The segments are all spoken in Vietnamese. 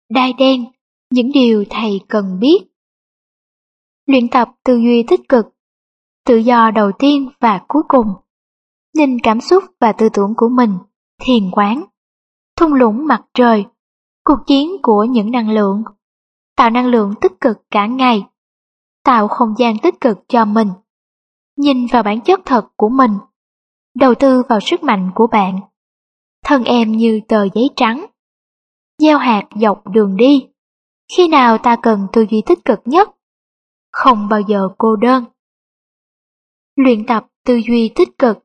đai đen, những điều thầy cần biết. Luyện tập tư duy tích cực, tự do đầu tiên và cuối cùng. Nhìn cảm xúc và tư tưởng của mình, thiền quán. Thung lũng mặt trời, cuộc chiến của những năng lượng. Tạo năng lượng tích cực cả ngày. Tạo không gian tích cực cho mình. Nhìn vào bản chất thật của mình. Đầu tư vào sức mạnh của bạn. Thân em như tờ giấy trắng. Gieo hạt dọc đường đi. Khi nào ta cần tư duy tích cực nhất? Không bao giờ cô đơn. Luyện tập tư duy tích cực.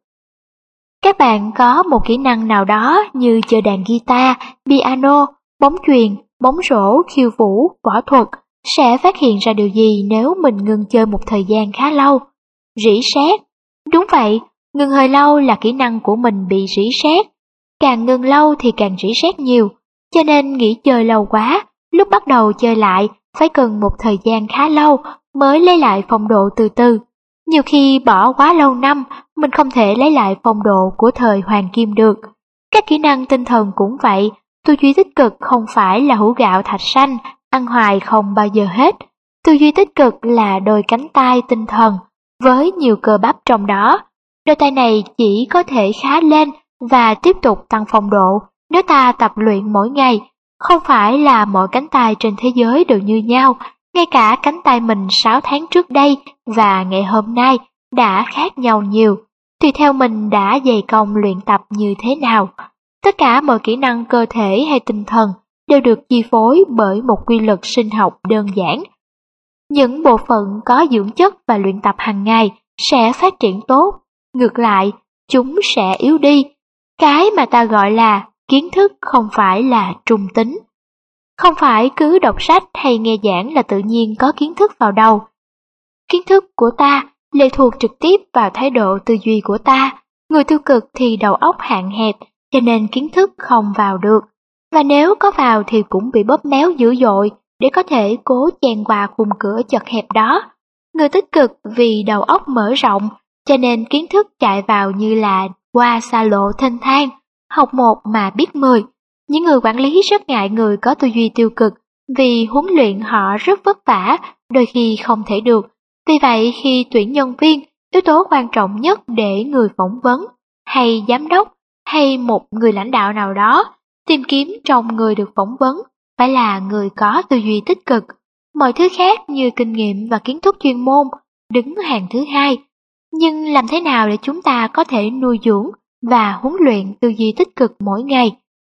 Các bạn có một kỹ năng nào đó như chơi đàn guitar, piano, bóng chuyền, bóng rổ, khiêu vũ, võ thuật, sẽ phát hiện ra điều gì nếu mình ngừng chơi một thời gian khá lâu? Rỉ sét. Đúng vậy, ngừng hơi lâu là kỹ năng của mình bị rỉ sét. Càng ngừng lâu thì càng rỉ sét nhiều, cho nên nghỉ chơi lâu quá, lúc bắt đầu chơi lại phải cần một thời gian khá lâu mới lấy lại phong độ từ từ. Nhiều khi bỏ quá lâu năm, mình không thể lấy lại phong độ của thời hoàng kim được. Các kỹ năng tinh thần cũng vậy, tư duy tích cực không phải là hũ gạo thạch xanh, ăn hoài không bao giờ hết. Tư duy tích cực là đôi cánh tay tinh thần, với nhiều cơ bắp trong đó. Đôi tay này chỉ có thể khá lên và tiếp tục tăng phong độ nếu ta tập luyện mỗi ngày. Không phải là mọi cánh tay trên thế giới đều như nhau, ngay cả cánh tay mình 6 tháng trước đây và ngày hôm nay đã khác nhau nhiều, tùy theo mình đã dày công luyện tập như thế nào. Tất cả mọi kỹ năng cơ thể hay tinh thần đều được chi phối bởi một quy luật sinh học đơn giản. Những bộ phận có dưỡng chất và luyện tập hàng ngày sẽ phát triển tốt, ngược lại, chúng sẽ yếu đi. Cái mà ta gọi là kiến thức không phải là trung tính. Không phải cứ đọc sách hay nghe giảng là tự nhiên có kiến thức vào đầu. Kiến thức của ta lệ thuộc trực tiếp vào thái độ tư duy của ta. Người tiêu cực thì đầu óc hạn hẹp, cho nên kiến thức không vào được. Và nếu có vào thì cũng bị bóp méo dữ dội để có thể cố chen qua khung cửa chật hẹp đó. Người tích cực vì đầu óc mở rộng, cho nên kiến thức chạy vào như là qua xa lộ thênh thang, học một mà biết 10. Những người quản lý rất ngại người có tư duy tiêu cực vì huấn luyện họ rất vất vả, đôi khi không thể được. Vì vậy khi tuyển nhân viên, yếu tố quan trọng nhất để người phỏng vấn, hay giám đốc, hay một người lãnh đạo nào đó tìm kiếm trong người được phỏng vấn phải là người có tư duy tích cực. Mọi thứ khác như kinh nghiệm và kiến thức chuyên môn đứng hàng thứ hai. Nhưng làm thế nào để chúng ta có thể nuôi dưỡng và huấn luyện tư duy tích cực mỗi ngày?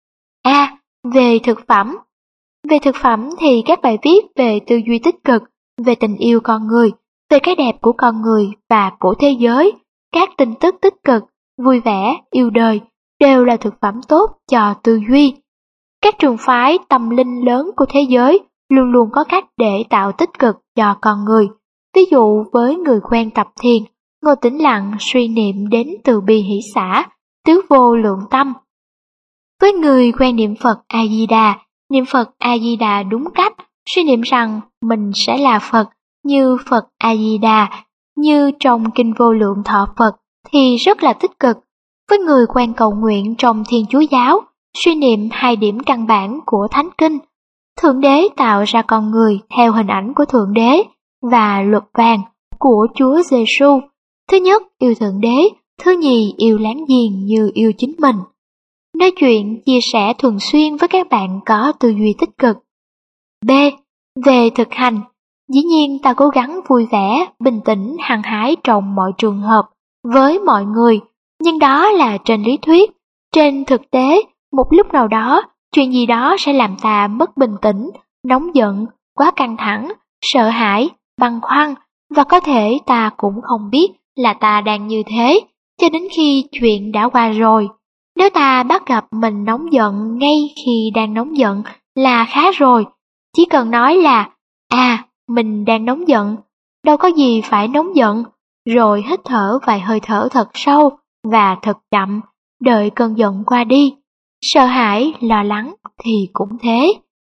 Về thực phẩm. Về thực phẩm thì các bài viết về tư duy tích cực, về tình yêu con người, về cái đẹp của con người và của thế giới, các tin tức tích cực, vui vẻ, yêu đời đều là thực phẩm tốt cho tư duy. Các trường phái tâm linh lớn của thế giới luôn luôn có cách để tạo tích cực cho con người. Ví dụ với người quen tập thiền, ngồi tĩnh lặng suy niệm đến từ bi hỷ xả, tứ vô lượng tâm. Với người quen niệm Phật A-di-đà, niệm Phật A-di-đà đúng cách, suy niệm rằng mình sẽ là Phật như Phật A-di-đà, như trong Kinh Vô Lượng Thọ Phật thì rất là tích cực. Với người quen cầu nguyện trong Thiên Chúa giáo, suy niệm 2 điểm căn bản của Thánh Kinh. Thượng Đế tạo ra con người theo hình ảnh của Thượng Đế và luật vàng của Chúa Giêsu. Thứ nhất, yêu Thượng Đế, thứ nhì, yêu láng giềng như yêu chính mình. Nói chuyện, chia sẻ thường xuyên với các bạn có tư duy tích cực. B. Về thực hành. Dĩ nhiên ta cố gắng vui vẻ, bình tĩnh, hăng hái trong mọi trường hợp, với mọi người, nhưng đó là trên lý thuyết. Trên thực tế, một lúc nào đó, chuyện gì đó sẽ làm ta mất bình tĩnh, nóng giận, quá căng thẳng, sợ hãi, băn khoăn, và có thể ta cũng không biết là ta đang như thế, cho đến khi chuyện đã qua rồi. Nếu ta bắt gặp mình nóng giận ngay khi đang nóng giận là khá rồi, chỉ cần nói là mình đang nóng giận, đâu có gì phải nóng giận, rồi hít thở vài hơi thở thật sâu và thật chậm, đợi cơn giận qua đi. Sợ hãi, lo lắng thì cũng thế.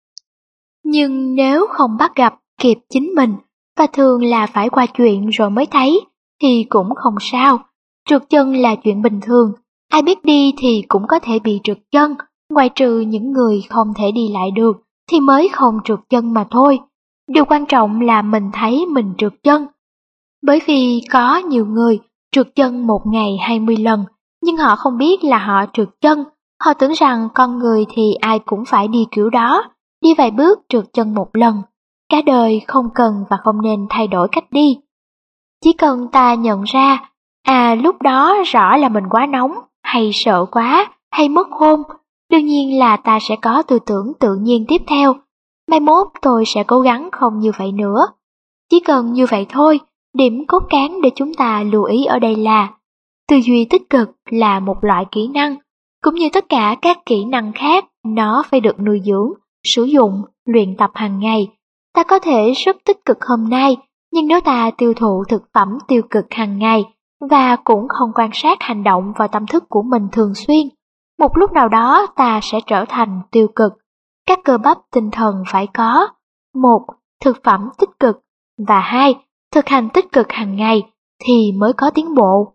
Nhưng nếu không bắt gặp kịp chính mình, và thường là phải qua chuyện rồi mới thấy, thì cũng không sao. Trượt chân là chuyện bình thường, ai biết đi thì cũng có thể bị trượt chân, ngoại trừ những người không thể đi lại được, thì mới không trượt chân mà thôi. Điều quan trọng là mình thấy mình trượt chân. Bởi vì có nhiều người trượt chân một ngày 20 lần, nhưng họ không biết là họ trượt chân. Họ tưởng rằng con người thì ai cũng phải đi kiểu đó, đi vài bước trượt chân một lần. Cả đời không cần và không nên thay đổi cách đi. Chỉ cần ta nhận ra, lúc đó rõ là mình quá nóng, hay sợ quá, hay mất hôn, đương nhiên là ta sẽ có tư tưởng tự nhiên tiếp theo. Mai mốt tôi sẽ cố gắng không như vậy nữa. Chỉ cần như vậy thôi, điểm cốt cán để chúng ta lưu ý ở đây là tư duy tích cực là một loại kỹ năng, cũng như tất cả các kỹ năng khác, nó phải được nuôi dưỡng, sử dụng, luyện tập hàng ngày. Ta có thể rất tích cực hôm nay, nhưng nếu ta tiêu thụ thực phẩm tiêu cực hàng ngày và cũng không quan sát hành động và tâm thức của mình thường xuyên, một lúc nào đó ta sẽ trở thành tiêu cực. Các cơ bắp tinh thần phải có: 1. Thực phẩm tích cực, và 2. Thực hành tích cực hàng ngày thì mới có tiến bộ.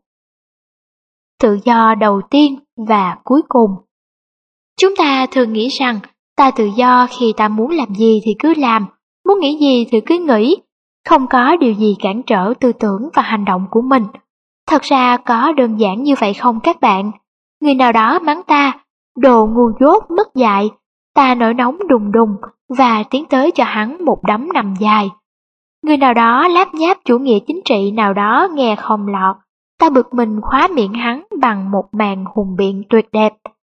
Tự do đầu tiên và cuối cùng. Chúng ta thường nghĩ rằng ta tự do khi ta muốn làm gì thì cứ làm, muốn nghĩ gì thì cứ nghĩ, không có điều gì cản trở tư tưởng và hành động của mình. Thật ra có đơn giản như vậy không các bạn? Người nào đó mắng ta, đồ ngu dốt mất dạy, ta nổi nóng đùng đùng và tiến tới cho hắn một đấm nằm dài. Người nào đó láp nháp chủ nghĩa chính trị nào đó nghe không lọt, ta bực mình khóa miệng hắn bằng một màn hùng biện tuyệt đẹp.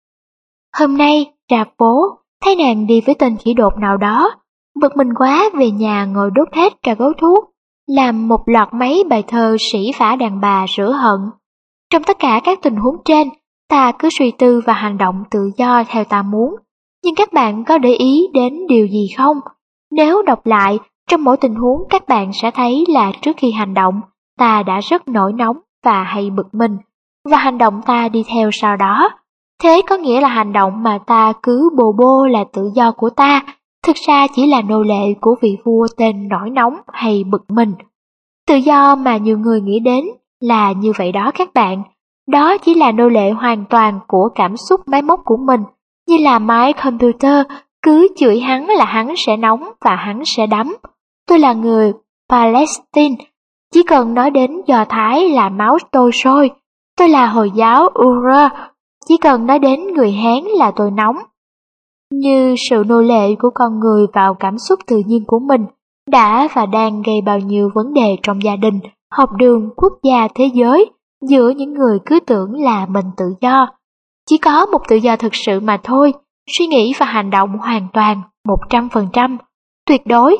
Hôm nay, ra phố, thấy nàng đi với tên khỉ đột nào đó, bực mình quá về nhà ngồi đốt hết cả gói thuốc, làm một loạt mấy bài thơ sĩ phả đàn bà rửa hận. Trong tất cả các tình huống trên, ta cứ suy tư và hành động tự do theo ta muốn. Nhưng các bạn có để ý đến điều gì không? Nếu đọc lại, trong mỗi tình huống các bạn sẽ thấy là trước khi hành động, ta đã rất nổi nóng và hay bực mình, và hành động ta đi theo sau đó. Thế có nghĩa là hành động mà ta cứ bồ bô là tự do của ta, thực ra chỉ là nô lệ của vị vua tên nổi nóng hay bực mình. Tự do mà nhiều người nghĩ đến là như vậy đó các bạn. Đó chỉ là nô lệ hoàn toàn của cảm xúc máy móc của mình, như là máy computer, cứ chửi hắn là hắn sẽ nóng và hắn sẽ đấm. Tôi là người Palestine, chỉ cần nói đến Do Thái là máu tôi sôi. Tôi là Hồi giáo Ura, chỉ cần nói đến người Hán là tôi nóng. Như sự nô lệ của con người vào cảm xúc tự nhiên của mình đã và đang gây bao nhiêu vấn đề trong gia đình, học đường, quốc gia, thế giới, giữa những người cứ tưởng là mình tự do. Chỉ có một tự do thực sự mà thôi, suy nghĩ và hành động hoàn toàn, 100%, tuyệt đối.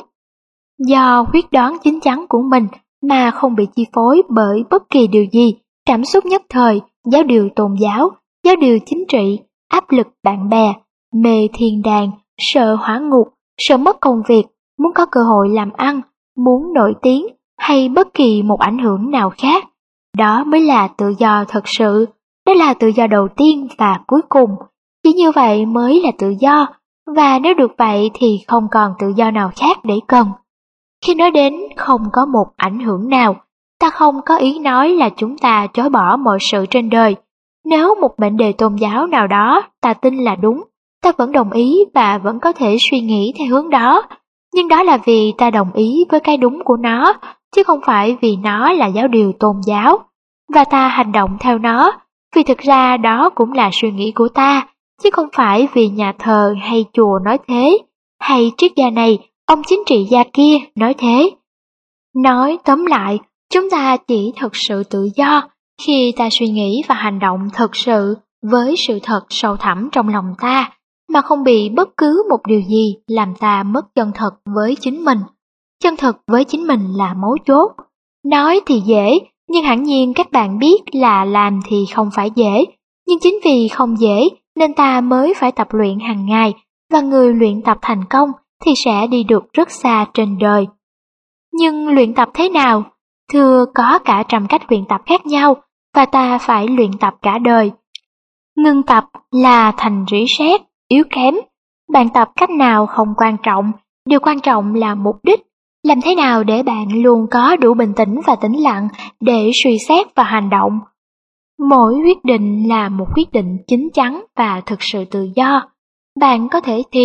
Do quyết đoán chín chắn của mình mà không bị chi phối bởi bất kỳ điều gì, cảm xúc nhất thời, giáo điều tôn giáo, giáo điều chính trị, áp lực bạn bè, mê thiên đàng, sợ hỏa ngục, sợ mất công việc, muốn có cơ hội làm ăn, muốn nổi tiếng hay bất kỳ một ảnh hưởng nào khác. Đó mới là tự do thật sự, đó là tự do đầu tiên và cuối cùng. Chỉ như vậy mới là tự do, và nếu được vậy thì không còn tự do nào khác để cần. Khi nói đến không có một ảnh hưởng nào, ta không có ý nói là chúng ta chối bỏ mọi sự trên đời. Nếu một mệnh đề tôn giáo nào đó ta tin là đúng, ta vẫn đồng ý và vẫn có thể suy nghĩ theo hướng đó. Nhưng đó là vì ta đồng ý với cái đúng của nó, chứ không phải vì nó là giáo điều tôn giáo. Và ta hành động theo nó, vì thực ra đó cũng là suy nghĩ của ta, chứ không phải vì nhà thờ hay chùa nói thế, hay triết gia này, ông chính trị gia kia nói thế. Nói tóm lại, chúng ta chỉ thực sự tự do khi ta suy nghĩ và hành động thật sự với sự thật sâu thẳm trong lòng ta, mà không bị bất cứ một điều gì làm ta mất chân thật với chính mình. Chân thật với chính mình là mấu chốt. Nói thì dễ, nhưng hẳn nhiên các bạn biết là làm thì không phải dễ. Nhưng chính vì không dễ nên ta mới phải tập luyện hàng ngày, và người luyện tập thành công thì sẽ đi được rất xa trên đời. Nhưng luyện tập thế nào? Thưa, có cả trăm cách luyện tập khác nhau, và ta phải luyện tập cả đời. Ngưng tập là thành rỉ sét, yếu kém. Bạn tập cách nào không quan trọng, điều quan trọng là mục đích. Làm thế nào để bạn luôn có đủ bình tĩnh và tĩnh lặng để suy xét và hành động. Mỗi quyết định là một quyết định chín chắn và thực sự tự do. Bạn có thể thiền,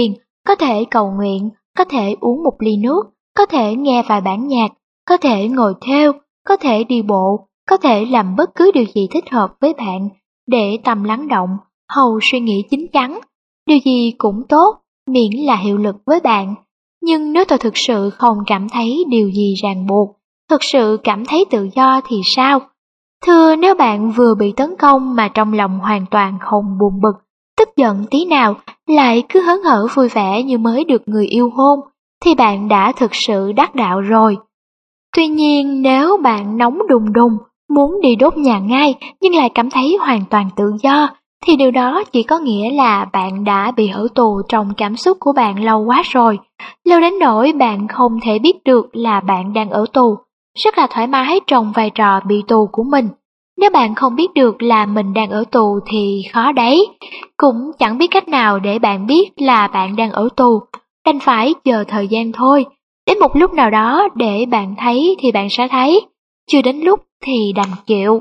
có thể cầu nguyện, có thể uống một ly nước, có thể nghe vài bản nhạc, có thể ngồi thêu, có thể đi bộ, có thể làm bất cứ điều gì thích hợp với bạn để tâm lắng động, hầu suy nghĩ chín chắn. Điều gì cũng tốt, miễn là hiệu lực với bạn. Nhưng nếu tôi thực sự không cảm thấy điều gì ràng buộc, thực sự cảm thấy tự do thì sao? Thưa, nếu bạn vừa bị tấn công mà trong lòng hoàn toàn không buồn bực, tức giận tí nào, lại cứ hớn hở vui vẻ như mới được người yêu hôn, thì bạn đã thực sự đắc đạo rồi. Tuy nhiên, nếu bạn nóng đùng đùng, muốn đi đốt nhà ngay nhưng lại cảm thấy hoàn toàn tự do, thì điều đó chỉ có nghĩa là bạn đã bị ở tù trong cảm xúc của bạn lâu quá rồi, lâu đến nỗi bạn không thể biết được là bạn đang ở tù, rất là thoải mái trong vai trò bị tù của mình. Nếu bạn không biết được là mình đang ở tù thì khó đấy, cũng chẳng biết cách nào để bạn biết là bạn đang ở tù, đành phải chờ thời gian thôi. Đến một lúc nào đó để bạn thấy thì bạn sẽ thấy, chưa đến lúc thì đành chịu.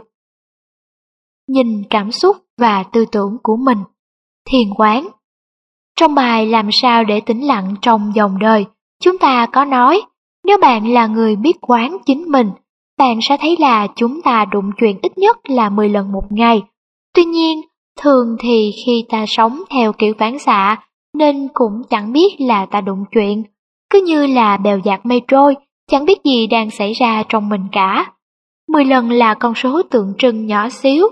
Nhìn cảm xúc và tư tưởng của mình. Thiền quán. Trong bài Làm sao để tĩnh lặng trong dòng đời, chúng ta có nói, nếu bạn là người biết quán chính mình, bạn sẽ thấy là chúng ta đụng chuyện ít nhất là 10 lần một ngày. Tuy nhiên, thường thì khi ta sống theo kiểu phản xạ, nên cũng chẳng biết là ta đụng chuyện. Cứ như là bèo dạt mây trôi, chẳng biết gì đang xảy ra trong mình cả. 10 lần là con số tượng trưng nhỏ xíu.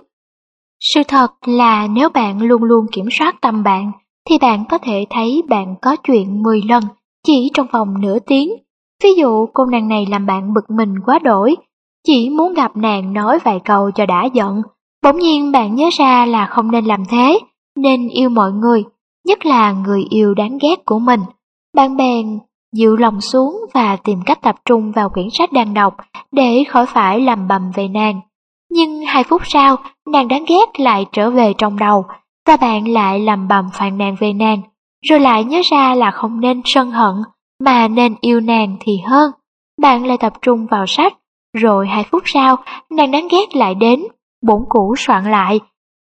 Sự thật là nếu bạn luôn luôn kiểm soát tâm bạn, thì bạn có thể thấy bạn có chuyện 10 lần chỉ trong vòng nửa tiếng. Ví dụ cô nàng này làm bạn bực mình quá đỗi, chỉ muốn gặp nàng nói vài câu cho đã giận. Bỗng nhiên bạn nhớ ra là không nên làm thế, nên yêu mọi người, nhất là người yêu đáng ghét của mình. Bạn bèn dịu lòng xuống và tìm cách tập trung vào quyển sách đang đọc để khỏi phải lầm bầm về nàng. Nhưng 2 phút sau, nàng đáng ghét lại trở về trong đầu, và bạn lại lầm bầm phàn nàn về nàng, rồi lại nhớ ra là không nên sân hận, mà nên yêu nàng thì hơn. Bạn lại tập trung vào sách, rồi 2 phút sau, nàng đáng ghét lại đến, bổn cũ soạn lại,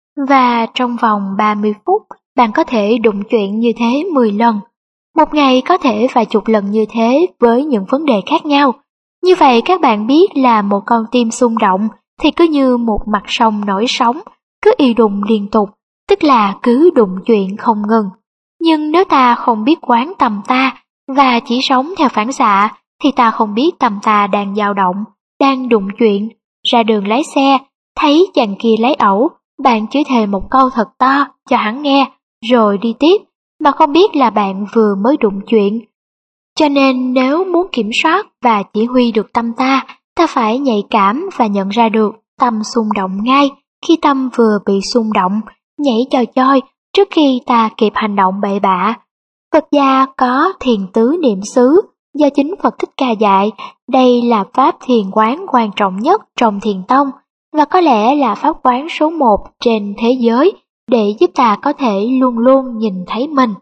và trong vòng 30 phút, bạn có thể đụng chuyện như thế 10 lần. Một ngày có thể vài chục lần như thế với những vấn đề khác nhau. Như vậy các bạn biết là một con tim xung động thì cứ như một mặt sông nổi sóng, cứ y đùng liên tục, tức là cứ đụng chuyện không ngừng. Nhưng nếu ta không biết quán tâm ta và chỉ sống theo phản xạ, thì ta không biết tâm ta đang dao động, đang đụng chuyện. Ra đường lái xe, thấy chàng kia lấy ẩu, bạn chửi thề một câu thật to cho hắn nghe, rồi đi tiếp, mà không biết là bạn vừa mới đụng chuyện. Cho nên nếu muốn kiểm soát và chỉ huy được tâm ta phải nhạy cảm và nhận ra được tâm xung động ngay khi tâm vừa bị xung động, nhảy choi choi trước khi ta kịp hành động bậy bạ. Phật gia có thiền tứ niệm xứ do chính Phật Thích Ca dạy, đây là pháp thiền quán quan trọng nhất trong thiền tông và có lẽ là pháp quán số 1 trên thế giới để giúp ta có thể luôn luôn nhìn thấy mình.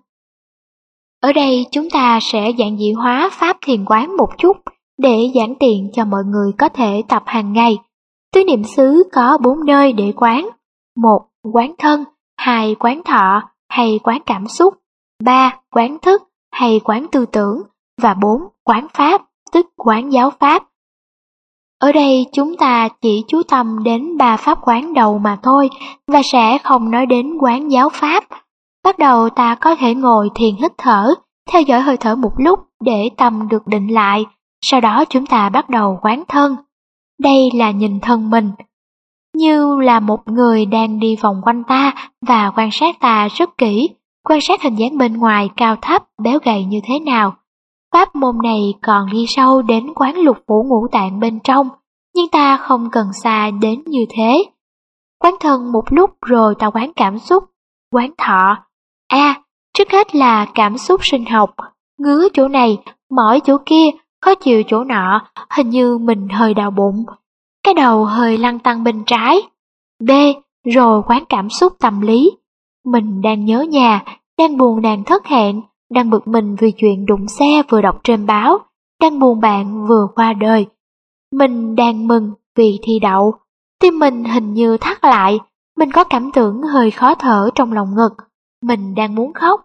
Ở đây chúng ta sẽ giản dị hóa pháp thiền quán một chút để giản tiện cho mọi người có thể tập hàng ngày. Tứ niệm xứ có 4 nơi để quán: 1. Quán thân, 2. Quán thọ hay quán cảm xúc, 3. Quán thức hay quán tư tưởng, và 4. Quán pháp, tức quán giáo pháp. Ở đây chúng ta chỉ chú tâm đến 3 pháp quán đầu mà thôi và sẽ không nói đến quán giáo pháp. Bắt đầu ta có thể ngồi thiền hít thở, theo dõi hơi thở một lúc để tâm được định lại, sau đó chúng ta bắt đầu quán thân. Đây là nhìn thân mình, như là một người đang đi vòng quanh ta và quan sát ta rất kỹ, quan sát hình dáng bên ngoài cao thấp, béo gầy như thế nào. Pháp môn này còn đi sâu đến quán lục phủ ngũ tạng bên trong, nhưng ta không cần xa đến như thế. Quán thân một lúc rồi ta quán cảm xúc, quán thọ. Trước hết là cảm xúc sinh học, ngứa chỗ này, mỏi chỗ kia, khó chịu chỗ nọ, hình như mình hơi đau bụng, cái đầu hơi lăn tăn bên trái. B. Rồi quán cảm xúc tâm lý. Mình đang nhớ nhà, đang buồn đang thất hẹn, đang bực mình vì chuyện đụng xe vừa đọc trên báo, đang buồn bạn vừa qua đời. Mình đang mừng vì thi đậu, tim mình hình như thắt lại, mình có cảm tưởng hơi khó thở trong lòng ngực. Mình đang muốn khóc,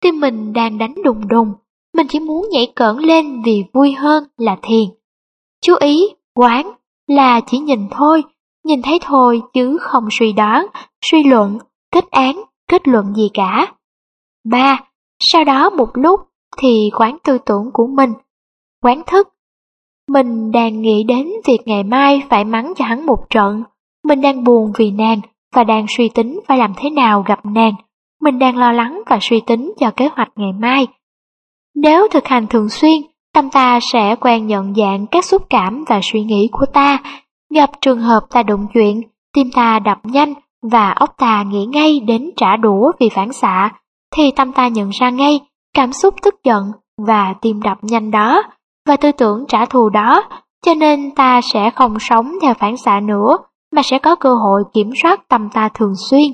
tim mình đang đánh đùng đùng, mình chỉ muốn nhảy cẫng lên vì vui hơn là thiền. Chú ý, quán là chỉ nhìn thôi, nhìn thấy thôi chứ không suy đoán, suy luận, kết án, kết luận gì cả. 3. Sau đó một lúc thì quán tư tưởng của mình, quán thức. Mình đang nghĩ đến việc ngày mai phải mắng cho hắn một trận. Mình đang buồn vì nàng và đang suy tính phải làm thế nào gặp nàng. Mình đang lo lắng và suy tính cho kế hoạch ngày mai. Nếu thực hành thường xuyên, tâm ta sẽ quen nhận dạng các xúc cảm và suy nghĩ của ta. Gặp trường hợp ta đụng chuyện, tim ta đập nhanh và óc ta nghĩ ngay đến trả đũa vì phản xạ, thì tâm ta nhận ra ngay cảm xúc tức giận và tim đập nhanh đó và tư tưởng trả thù đó, cho nên ta sẽ không sống theo phản xạ nữa mà sẽ có cơ hội kiểm soát tâm ta thường xuyên.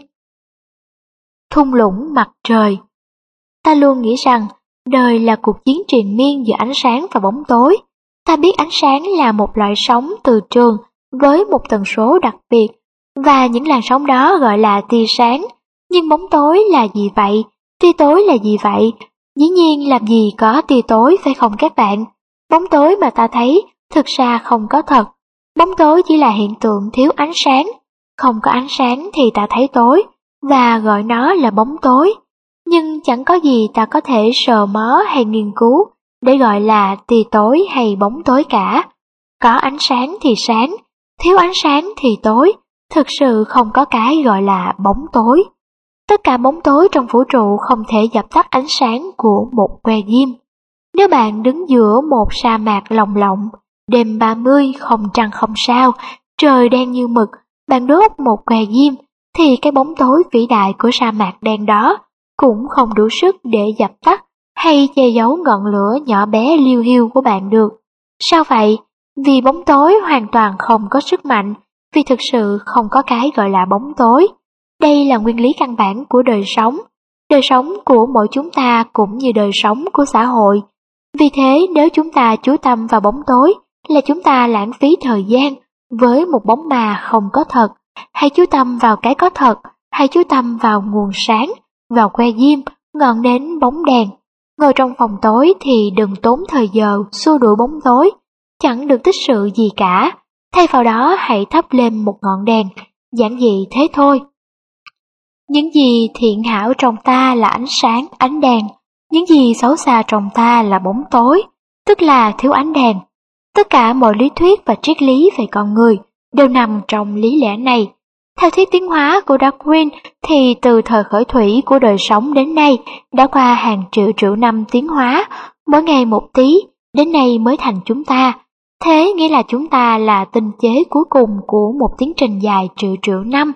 Thung lũng mặt trời. Ta luôn nghĩ rằng đời là cuộc chiến triền miên giữa ánh sáng và bóng tối. Ta biết ánh sáng là một loại sóng từ trường với một tần số đặc biệt, và những làn sóng đó gọi là tia sáng. Nhưng bóng tối là gì vậy? Tia tối là gì vậy? Dĩ nhiên làm gì có tia tối, phải không các bạn? Bóng tối mà ta thấy thực ra không có thật. Bóng tối chỉ là hiện tượng thiếu ánh sáng. Không có ánh sáng thì ta thấy tối, và gọi nó là bóng tối. Nhưng chẳng có gì ta có thể sờ mó hay nghiên cứu để gọi là tia tối hay bóng tối cả. Có ánh sáng thì sáng, thiếu ánh sáng thì tối, thực sự không có cái gọi là bóng tối. Tất cả bóng tối trong vũ trụ không thể dập tắt ánh sáng của một que diêm. Nếu bạn đứng giữa một sa mạc lồng lộng, đêm 30 không trăng không sao, trời đen như mực, bạn đốt một que diêm, thì cái bóng tối vĩ đại của sa mạc đen đó cũng không đủ sức để dập tắt hay che giấu ngọn lửa nhỏ bé liu hiu của bạn được. Sao vậy? Vì bóng tối hoàn toàn không có sức mạnh, vì thực sự không có cái gọi là bóng tối. Đây là nguyên lý căn bản của đời sống. Đời sống của mỗi chúng ta cũng như đời sống của xã hội. Vì thế nếu chúng ta chú tâm vào bóng tối là chúng ta lãng phí thời gian với một bóng ma không có thật. Hãy chú tâm vào cái có thật, hãy chú tâm vào nguồn sáng, vào que diêm, ngọn nến bóng đèn. Ngồi trong phòng tối thì đừng tốn thời giờ xua đuổi bóng tối, chẳng được tích sự gì cả. Thay vào đó hãy thắp lên một ngọn đèn, giản dị thế thôi. Những gì thiện hảo trong ta là ánh sáng, ánh đèn. Những gì xấu xa trong ta là bóng tối, tức là thiếu ánh đèn. Tất cả mọi lý thuyết và triết lý về con người đều nằm trong lý lẽ này. Theo thuyết tiến hóa của Darwin thì từ thời khởi thủy của đời sống đến nay đã qua hàng triệu năm tiến hóa, mỗi ngày một tí, đến nay mới thành chúng ta. Thế nghĩa là chúng ta là tinh chế cuối cùng của một tiến trình dài triệu năm.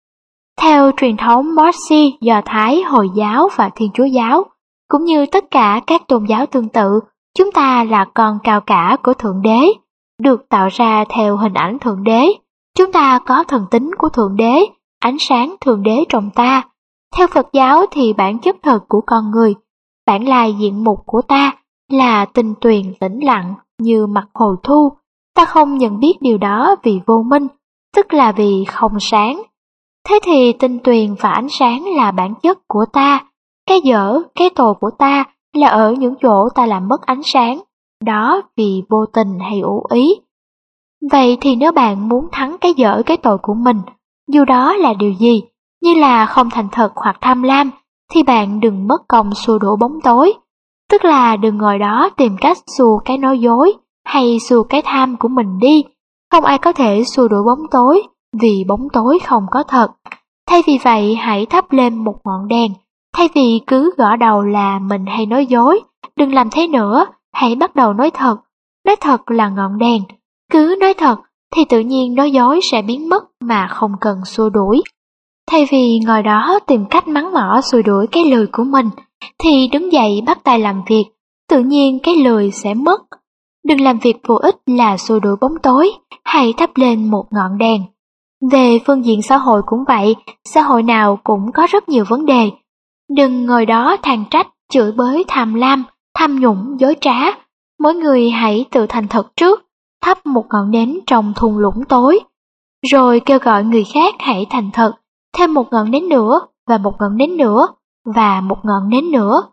Theo truyền thống Morsi, Do Thái, Hồi giáo và Thiên Chúa giáo, cũng như tất cả các tôn giáo tương tự, chúng ta là con cao cả của Thượng Đế, được tạo ra theo hình ảnh Thượng Đế. Chúng ta có thần tính của Thượng Đế, ánh sáng Thượng Đế trong ta. Theo Phật giáo thì bản chất thật của con người, bản lai diện mục của ta là tinh tuyền tĩnh lặng như mặt hồ thu. Ta không nhận biết điều đó vì vô minh, tức là vì không sáng. Thế thì tinh tuyền và ánh sáng là bản chất của ta. Cái dở, cái tồi của ta là ở những chỗ ta làm mất ánh sáng, đó vì vô tình hay ủ ý. Vậy thì nếu bạn muốn thắng cái dở cái tội của mình, dù đó là điều gì, như là không thành thật hoặc tham lam, thì bạn đừng mất công xua đuổi bóng tối. Tức là đừng ngồi đó tìm cách xua cái nói dối hay xua cái tham của mình đi. Không ai có thể xua đuổi bóng tối, vì bóng tối không có thật. Thay vì vậy hãy thắp lên một ngọn đèn. Thay vì cứ gõ đầu là mình hay nói dối, đừng làm thế nữa, hãy bắt đầu nói thật. Nói thật là ngọn đèn. Cứ nói thật thì tự nhiên nói dối sẽ biến mất mà không cần xua đuổi. Thay vì ngồi đó tìm cách mắng mỏ xua đuổi cái lười của mình, thì đứng dậy bắt tay làm việc, tự nhiên cái lười sẽ mất. Đừng làm việc vô ích là xua đuổi bóng tối, hãy thắp lên một ngọn đèn. Về phương diện xã hội cũng vậy, xã hội nào cũng có rất nhiều vấn đề. Đừng ngồi đó than trách, chửi bới tham lam, tham nhũng, dối trá. Mỗi người hãy tự thành thật trước, thắp một ngọn nến trong thung lũng tối, rồi kêu gọi người khác hãy thành thật, thêm một ngọn nến nữa, và một ngọn nến nữa, và một ngọn nến nữa.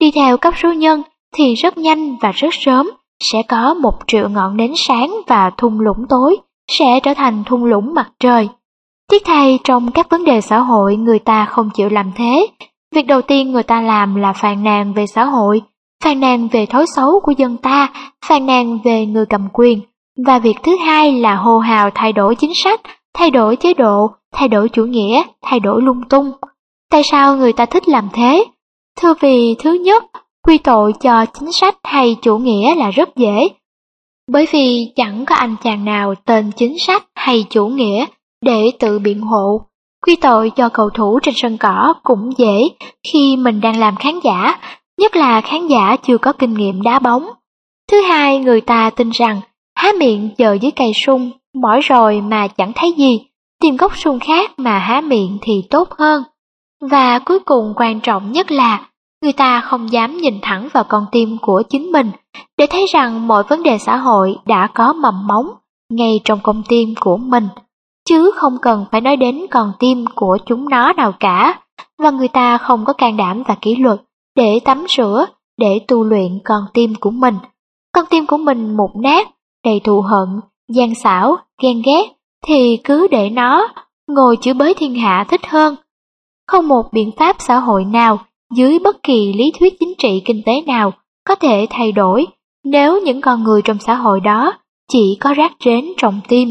Đi theo cấp số nhân thì rất nhanh và rất sớm sẽ có 1 triệu ngọn nến sáng và thung lũng tối sẽ trở thành thung lũng mặt trời. Tiếc thay trong các vấn đề xã hội người ta không chịu làm thế. Việc đầu tiên người ta làm là phàn nàn về xã hội, phàn nàn về thói xấu của dân ta, phàn nàn về người cầm quyền. Và việc thứ hai là hô hào thay đổi chính sách, thay đổi chế độ, thay đổi chủ nghĩa, thay đổi lung tung. Tại sao người ta thích làm thế? Thưa vì thứ nhất, quy tội cho chính sách hay chủ nghĩa là rất dễ. Bởi vì chẳng có anh chàng nào tên chính sách hay chủ nghĩa để tự biện hộ. Quy tội cho cầu thủ trên sân cỏ cũng dễ khi mình đang làm khán giả, nhất là khán giả chưa có kinh nghiệm đá bóng. Thứ hai, người ta tin rằng há miệng chờ dưới cây sung, mỏi rồi mà chẳng thấy gì, tìm gốc sung khác mà há miệng thì tốt hơn. Và cuối cùng quan trọng nhất là người ta không dám nhìn thẳng vào con tim của chính mình để thấy rằng mọi vấn đề xã hội đã có mầm móng ngay trong con tim của mình, chứ không cần phải nói đến con tim của chúng nó nào cả. Và người ta không có can đảm và kỷ luật để tắm rửa, để tu luyện con tim của mình. Con tim của mình mục nát, đầy thù hận, gian xảo, ghen ghét thì cứ để nó ngồi chửi bới thiên hạ thích hơn. Không một biện pháp xã hội nào dưới bất kỳ lý thuyết chính trị kinh tế nào có thể thay đổi nếu những con người trong xã hội đó chỉ có rác rến trong tim.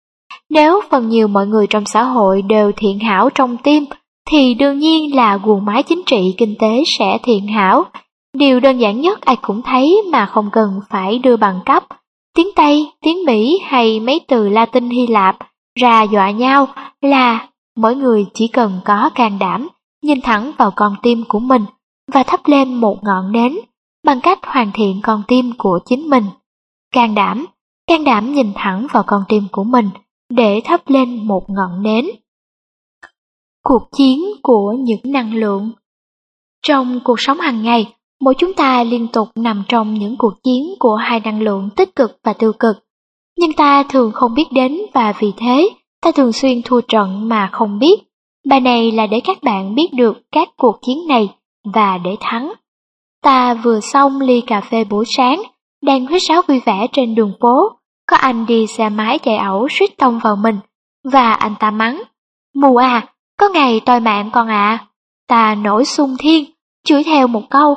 Nếu phần nhiều mọi người trong xã hội đều thiện hảo trong tim thì đương nhiên là guồng máy chính trị kinh tế sẽ thiện hảo. Điều đơn giản nhất ai cũng thấy mà không cần phải đưa bằng cấp, tiếng Tây, tiếng Mỹ hay mấy từ Latin Hy Lạp ra dọa nhau là mỗi người chỉ cần có can đảm nhìn thẳng vào con tim của mình và thắp lên một ngọn nến bằng cách hoàn thiện con tim của chính mình. Can đảm nhìn thẳng vào con tim của mình để thắp lên một ngọn nến. Cuộc chiến của những năng lượng. Trong cuộc sống hàng ngày, mỗi chúng ta liên tục nằm trong những cuộc chiến của hai năng lượng tích cực và tiêu cực. Nhưng ta thường không biết đến và vì thế ta thường xuyên thua trận mà không biết. Bài này là để các bạn biết được các cuộc chiến này và để thắng. Ta vừa xong ly cà phê buổi sáng, đang huýt sáo vui vẻ trên đường phố. Có anh đi xe máy chạy ẩu suýt tông vào mình, và anh ta mắng: "Mù à, có ngày toi mạng con ạ." Ta nổi xung thiên, chửi theo một câu,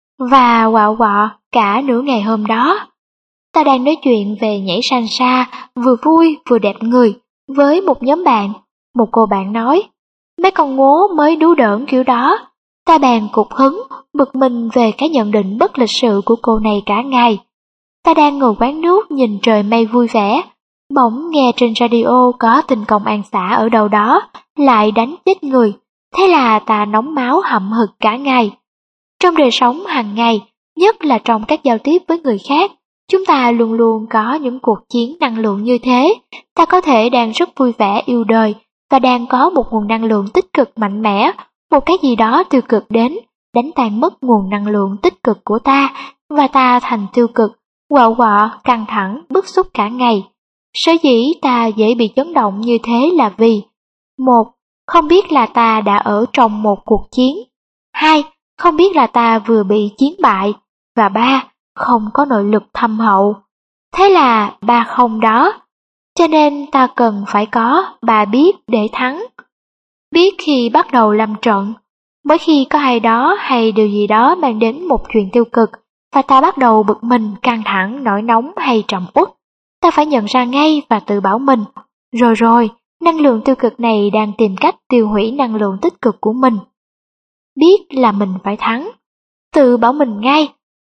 và quạo quọ cả nửa ngày hôm đó. Ta đang nói chuyện về nhảy salsa, vừa vui vừa đẹp người, với một nhóm bạn. Một cô bạn nói: "Mấy con ngố mới đú đỡn kiểu đó." Ta bèn cục hứng, bực mình về cái nhận định bất lịch sự của cô này cả ngày. Ta đang ngồi quán nước nhìn trời mây vui vẻ, bỗng nghe trên radio có tin công an xã ở đâu đó lại đánh chết người. Thế là ta nóng máu hậm hực cả ngày. Trong đời sống hàng ngày, nhất là trong các giao tiếp với người khác, chúng ta luôn luôn có những cuộc chiến năng lượng như thế. Ta có thể đang rất vui vẻ yêu đời và đang có một nguồn năng lượng tích cực mạnh mẽ, một cái gì đó tiêu cực đến, đánh tan mất nguồn năng lượng tích cực của ta, và ta thành tiêu cực, quạo quọ, căng thẳng, bức xúc cả ngày. Sở dĩ ta dễ bị chấn động như thế là vì: 1. Không biết là ta đã ở trong một cuộc chiến. 2. Không biết là ta vừa bị chiến bại. Và 3. Không có nội lực thâm hậu. Thế là 3 không đó. Cho nên ta cần phải có 3 biết để thắng. Biết khi bắt đầu lâm trận. Mỗi khi có ai đó hay điều gì đó mang đến một chuyện tiêu cực và ta bắt đầu bực mình, căng thẳng, nổi nóng hay trầm uất, ta phải nhận ra ngay và tự bảo mình: rồi, năng lượng tiêu cực này đang tìm cách tiêu hủy năng lượng tích cực của mình. Biết là mình phải thắng. Tự bảo mình ngay: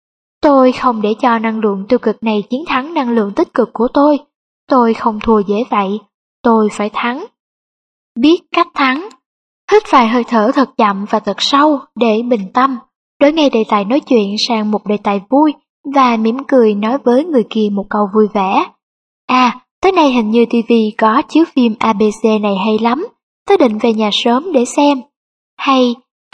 tôi không để cho năng lượng tiêu cực này chiến thắng năng lượng tích cực của tôi. Tôi không thua dễ vậy. Tôi phải thắng. Biết cách thắng. Hít vài hơi thở thật chậm và thật sâu để bình tâm, đổi ngay đề tài nói chuyện sang một đề tài vui và mỉm cười nói với người kia một câu vui vẻ. À, tối nay hình như TV có chiếu phim ABC này hay lắm, tớ định về nhà sớm để xem. Hay,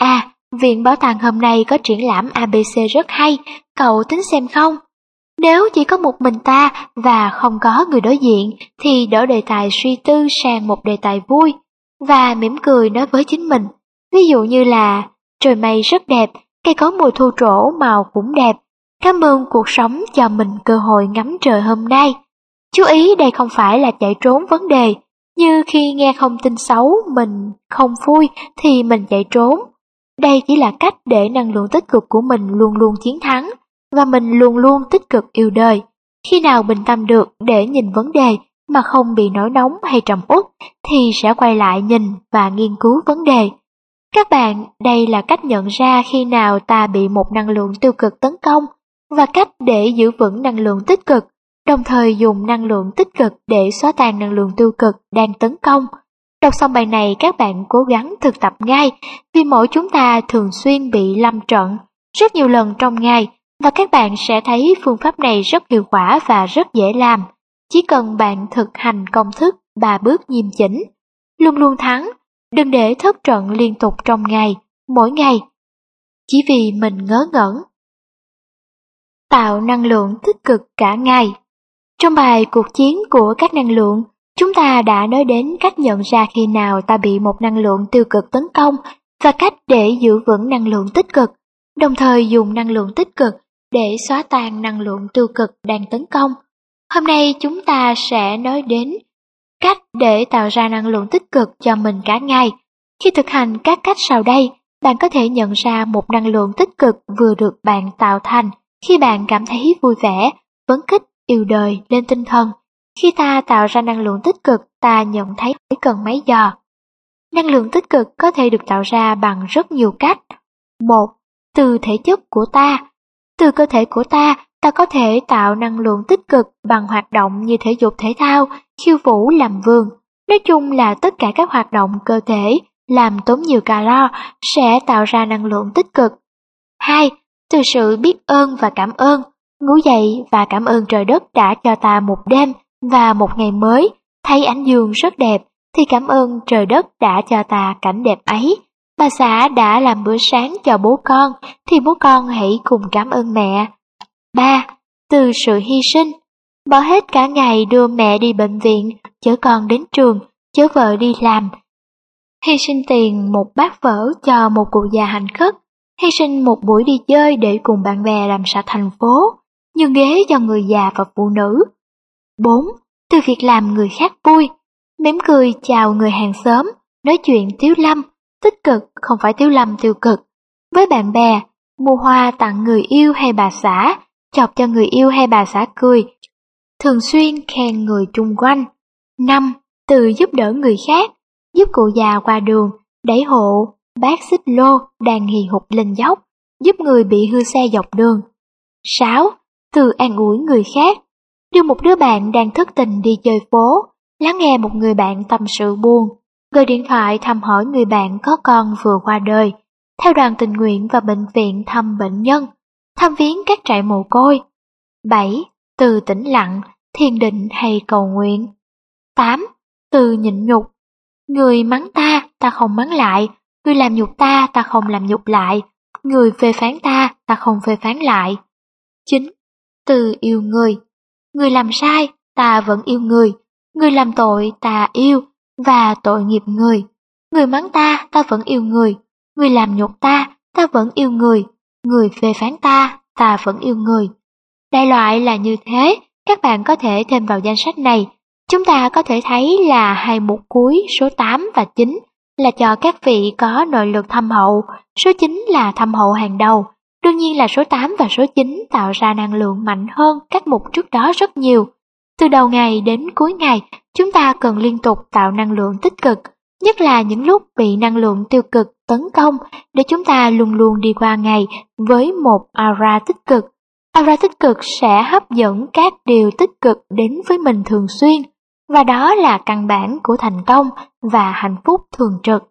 Viện Bảo tàng hôm nay có triển lãm ABC rất hay, cậu tính xem không? Nếu chỉ có một mình ta và không có người đối diện thì đổi đề tài suy tư sang một đề tài vui và mỉm cười nói với chính mình. Ví dụ như là trời mây rất đẹp, Cây có mùi thu trổ màu cũng đẹp. Cảm ơn cuộc sống cho mình cơ hội ngắm trời hôm nay. Chú ý đây không phải là chạy trốn vấn đề, như khi nghe thông tin xấu mình không vui thì mình chạy trốn. Đây chỉ là cách để năng lượng tích cực của mình luôn luôn chiến thắng, và mình luôn luôn tích cực yêu đời. Khi nào bình tâm được để nhìn vấn đề mà không bị nổi nóng hay trầm uất thì sẽ quay lại nhìn và nghiên cứu vấn đề. Các bạn, đây là cách nhận ra khi nào ta bị một năng lượng tiêu cực tấn công và cách để giữ vững năng lượng tích cực, đồng thời dùng năng lượng tích cực để xóa tan năng lượng tiêu cực đang tấn công. Đọc xong bài này các bạn cố gắng thực tập ngay, vì mỗi chúng ta thường xuyên bị lâm trận rất nhiều lần trong ngày, và các bạn sẽ thấy phương pháp này rất hiệu quả và rất dễ làm. Chỉ cần bạn thực hành công thức 3 bước nghiêm chỉnh, luôn luôn thắng, đừng để thất trận liên tục trong ngày, mỗi ngày, chỉ vì mình ngớ ngẩn. Tạo năng lượng tích cực cả ngày. Trong bài Cuộc chiến của các năng lượng, chúng ta đã nói đến cách nhận ra khi nào ta bị một năng lượng tiêu cực tấn công và cách để giữ vững năng lượng tích cực, đồng thời dùng năng lượng tích cực để xóa tan năng lượng tiêu cực đang tấn công. Hôm nay chúng ta sẽ nói đến cách để tạo ra năng lượng tích cực cho mình cả ngày. Khi thực hành các cách sau đây, bạn có thể nhận ra một năng lượng tích cực vừa được bạn tạo thành khi bạn cảm thấy vui vẻ, phấn khích, yêu đời lên tinh thần. Khi ta tạo ra năng lượng tích cực, ta nhận thấy chỉ cần mấy giờ. Năng lượng tích cực có thể được tạo ra bằng rất nhiều cách. 1. Từ thể chất của ta. Từ cơ thể của ta có thể tạo năng lượng tích cực bằng hoạt động như thể dục thể thao, khiêu vũ, làm vườn. Nói chung là tất cả các hoạt động cơ thể làm tốn nhiều calo sẽ tạo ra năng lượng tích cực. 2. Từ sự biết ơn và cảm ơn. Ngủ dậy và cảm ơn trời đất đã cho ta một đêm và một ngày mới. Thấy ánh dương rất đẹp thì cảm ơn trời đất đã cho ta cảnh đẹp ấy. Bà xã đã làm bữa sáng cho bố con thì bố con hãy cùng cảm ơn mẹ. 3. Từ sự hy sinh. Bỏ hết cả ngày đưa mẹ đi bệnh viện, chở con đến trường, chở vợ đi làm. Hy sinh tiền một bát phở cho một cụ già hành khất. Hy sinh một buổi đi chơi để cùng bạn bè làm sạch thành phố, nhường ghế cho người già và phụ nữ. 4. Từ việc làm người khác vui. Mỉm cười chào người hàng xóm, nói chuyện tiếu lâm, tích cực không phải tiếu lâm tiêu cực. Với bạn bè, mua hoa tặng người yêu hay bà xã, chọc cho người yêu hay bà xã cười. Thường xuyên khen người chung quanh. 5. Từ giúp đỡ người khác. Giúp cụ già qua đường, đẩy hộ bác xích lô đang hì hục lên dốc, giúp người bị hư xe dọc đường. 6. Từ an ủi người khác. Đưa một đứa bạn đang thất tình đi chơi phố, lắng nghe một người bạn tâm sự buồn, gọi điện thoại thăm hỏi người bạn có con vừa qua đời, theo đoàn tình nguyện vào bệnh viện thăm bệnh nhân, thăm viếng các trại mồ côi. 7. Từ tĩnh lặng, thiền định hay cầu nguyện. 8. Từ nhịn nhục. Người mắng ta không mắng lại. Người làm nhục ta không làm nhục lại. Người phê phán ta không phê phán lại. 9. Từ yêu người. Người làm sai, ta vẫn yêu người. Người làm tội, ta yêu, và tội nghiệp người. Người mắng ta vẫn yêu người. Người làm nhục ta vẫn yêu người. Người phê phán ta vẫn yêu người. Đại loại là như thế, các bạn có thể thêm vào danh sách này. Chúng ta có thể thấy là hai mục cuối số 8 và 9 là cho các vị có nội lực thâm hậu, số 9 là thâm hậu hàng đầu. Đương nhiên là số 8 và số 9 tạo ra năng lượng mạnh hơn các mục trước đó rất nhiều. Từ đầu ngày đến cuối ngày, chúng ta cần liên tục tạo năng lượng tích cực, nhất là những lúc bị năng lượng tiêu cực tấn công, để chúng ta luôn luôn đi qua ngày với một aura tích cực. Aura tích cực sẽ hấp dẫn các điều tích cực đến với mình thường xuyên, và đó là căn bản của thành công và hạnh phúc thường trực.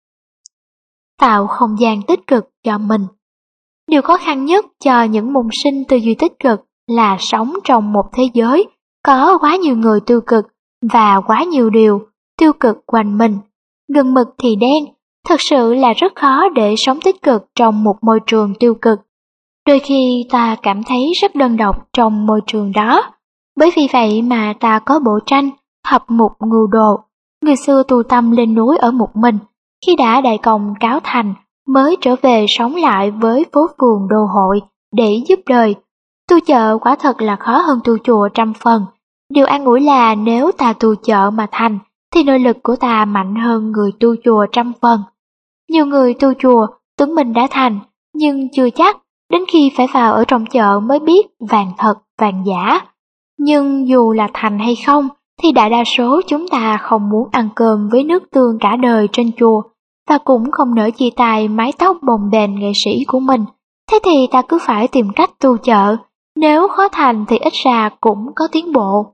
Tạo không gian tích cực cho mình. Điều khó khăn nhất cho những môn sinh tư duy tích cực là sống trong một thế giới có quá nhiều người tiêu cực và quá nhiều điều tiêu cực quanh mình. Gần mực thì đen, thật sự là rất khó để sống tích cực trong một môi trường tiêu cực. Đôi khi ta cảm thấy rất đơn độc trong môi trường đó. Bởi vì vậy mà ta có bộ tranh Thập Mục Ngưu Đồ. Người xưa tu tâm lên núi ở một mình, khi đã đại công cáo thành, mới trở về sống lại với phố phường đô hội để giúp đời. Tu chợ quả thật là khó hơn tu chùa trăm phần. Điều an ủi là nếu ta tu chợ mà thành, thì nội lực của ta mạnh hơn người tu chùa trăm phần. Nhiều người tu chùa tưởng mình đã thành, nhưng chưa chắc, đến khi phải vào ở trong chợ mới biết vàng thật, vàng giả. Nhưng dù là thành hay không, thì đại đa số chúng ta không muốn ăn cơm với nước tương cả đời trên chùa, và cũng không nỡ chia tay mái tóc bồng bềnh nghệ sĩ của mình. Thế thì ta cứ phải tìm cách tu chợ, nếu khó thành thì ít ra cũng có tiến bộ.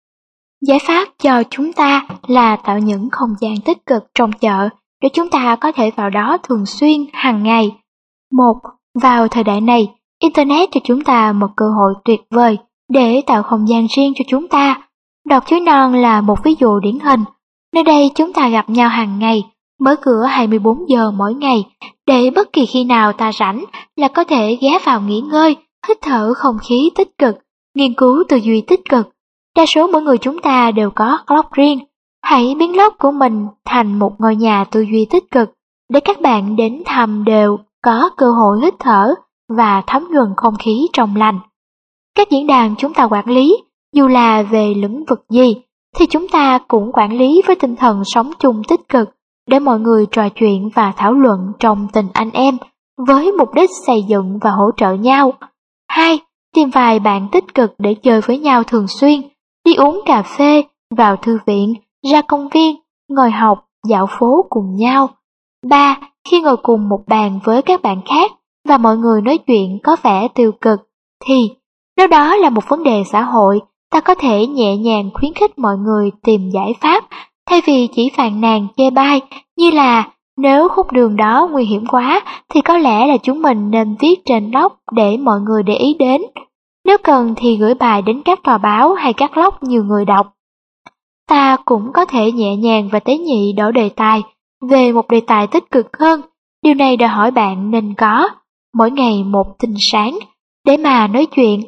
Giải pháp cho chúng ta là tạo những không gian tích cực trong chợ để chúng ta có thể vào đó thường xuyên, hàng ngày. Một, vào thời đại này, Internet cho chúng ta một cơ hội tuyệt vời để tạo không gian riêng cho chúng ta. Đọt chuối non là một ví dụ điển hình. Nơi đây chúng ta gặp nhau hàng ngày, mở cửa 24 giờ mỗi ngày, để bất kỳ khi nào ta rảnh là có thể ghé vào nghỉ ngơi, hít thở không khí tích cực, nghiên cứu tư duy tích cực. Đa số mỗi người chúng ta đều có blog riêng. Hãy biến blog của mình thành một ngôi nhà tư duy tích cực, để các bạn đến thăm đều có cơ hội hít thở và thấm nhuần không khí trong lành. Các diễn đàn chúng ta quản lý, dù là về lĩnh vực gì, thì chúng ta cũng quản lý với tinh thần sống chung tích cực, để mọi người trò chuyện và thảo luận trong tình anh em, với mục đích xây dựng và hỗ trợ nhau. 2. Tìm vài bạn tích cực để chơi với nhau thường xuyên, đi uống cà phê, vào thư viện, ra công viên, ngồi học, dạo phố cùng nhau. 3. Khi ngồi cùng một bàn với các bạn khác và mọi người nói chuyện có vẻ tiêu cực, thì nếu đó là một vấn đề xã hội, ta có thể nhẹ nhàng khuyến khích mọi người tìm giải pháp, thay vì chỉ phàn nàn chê bai, như là nếu khúc đường đó nguy hiểm quá thì có lẽ là chúng mình nên viết trên blog để mọi người để ý đến. Nếu cần thì gửi bài đến các tòa báo hay các blog nhiều người đọc. Ta cũng có thể nhẹ nhàng và tế nhị đổi đề tài về một đề tài tích cực hơn. Điều này đòi hỏi bạn nên có mỗi ngày một tin sáng để mà nói chuyện.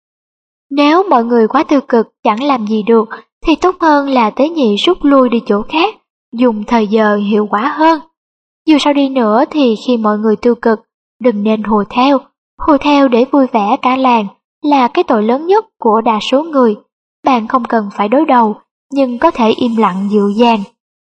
Nếu mọi người quá tiêu cực chẳng làm gì được, thì tốt hơn là tế nhị rút lui đi chỗ khác, dùng thời giờ hiệu quả hơn. Dù sao đi nữa thì khi mọi người tiêu cực, đừng nên hùa theo để vui vẻ cả làng là cái tội lớn nhất của đa số người. Bạn không cần phải đối đầu, nhưng có thể im lặng dịu dàng.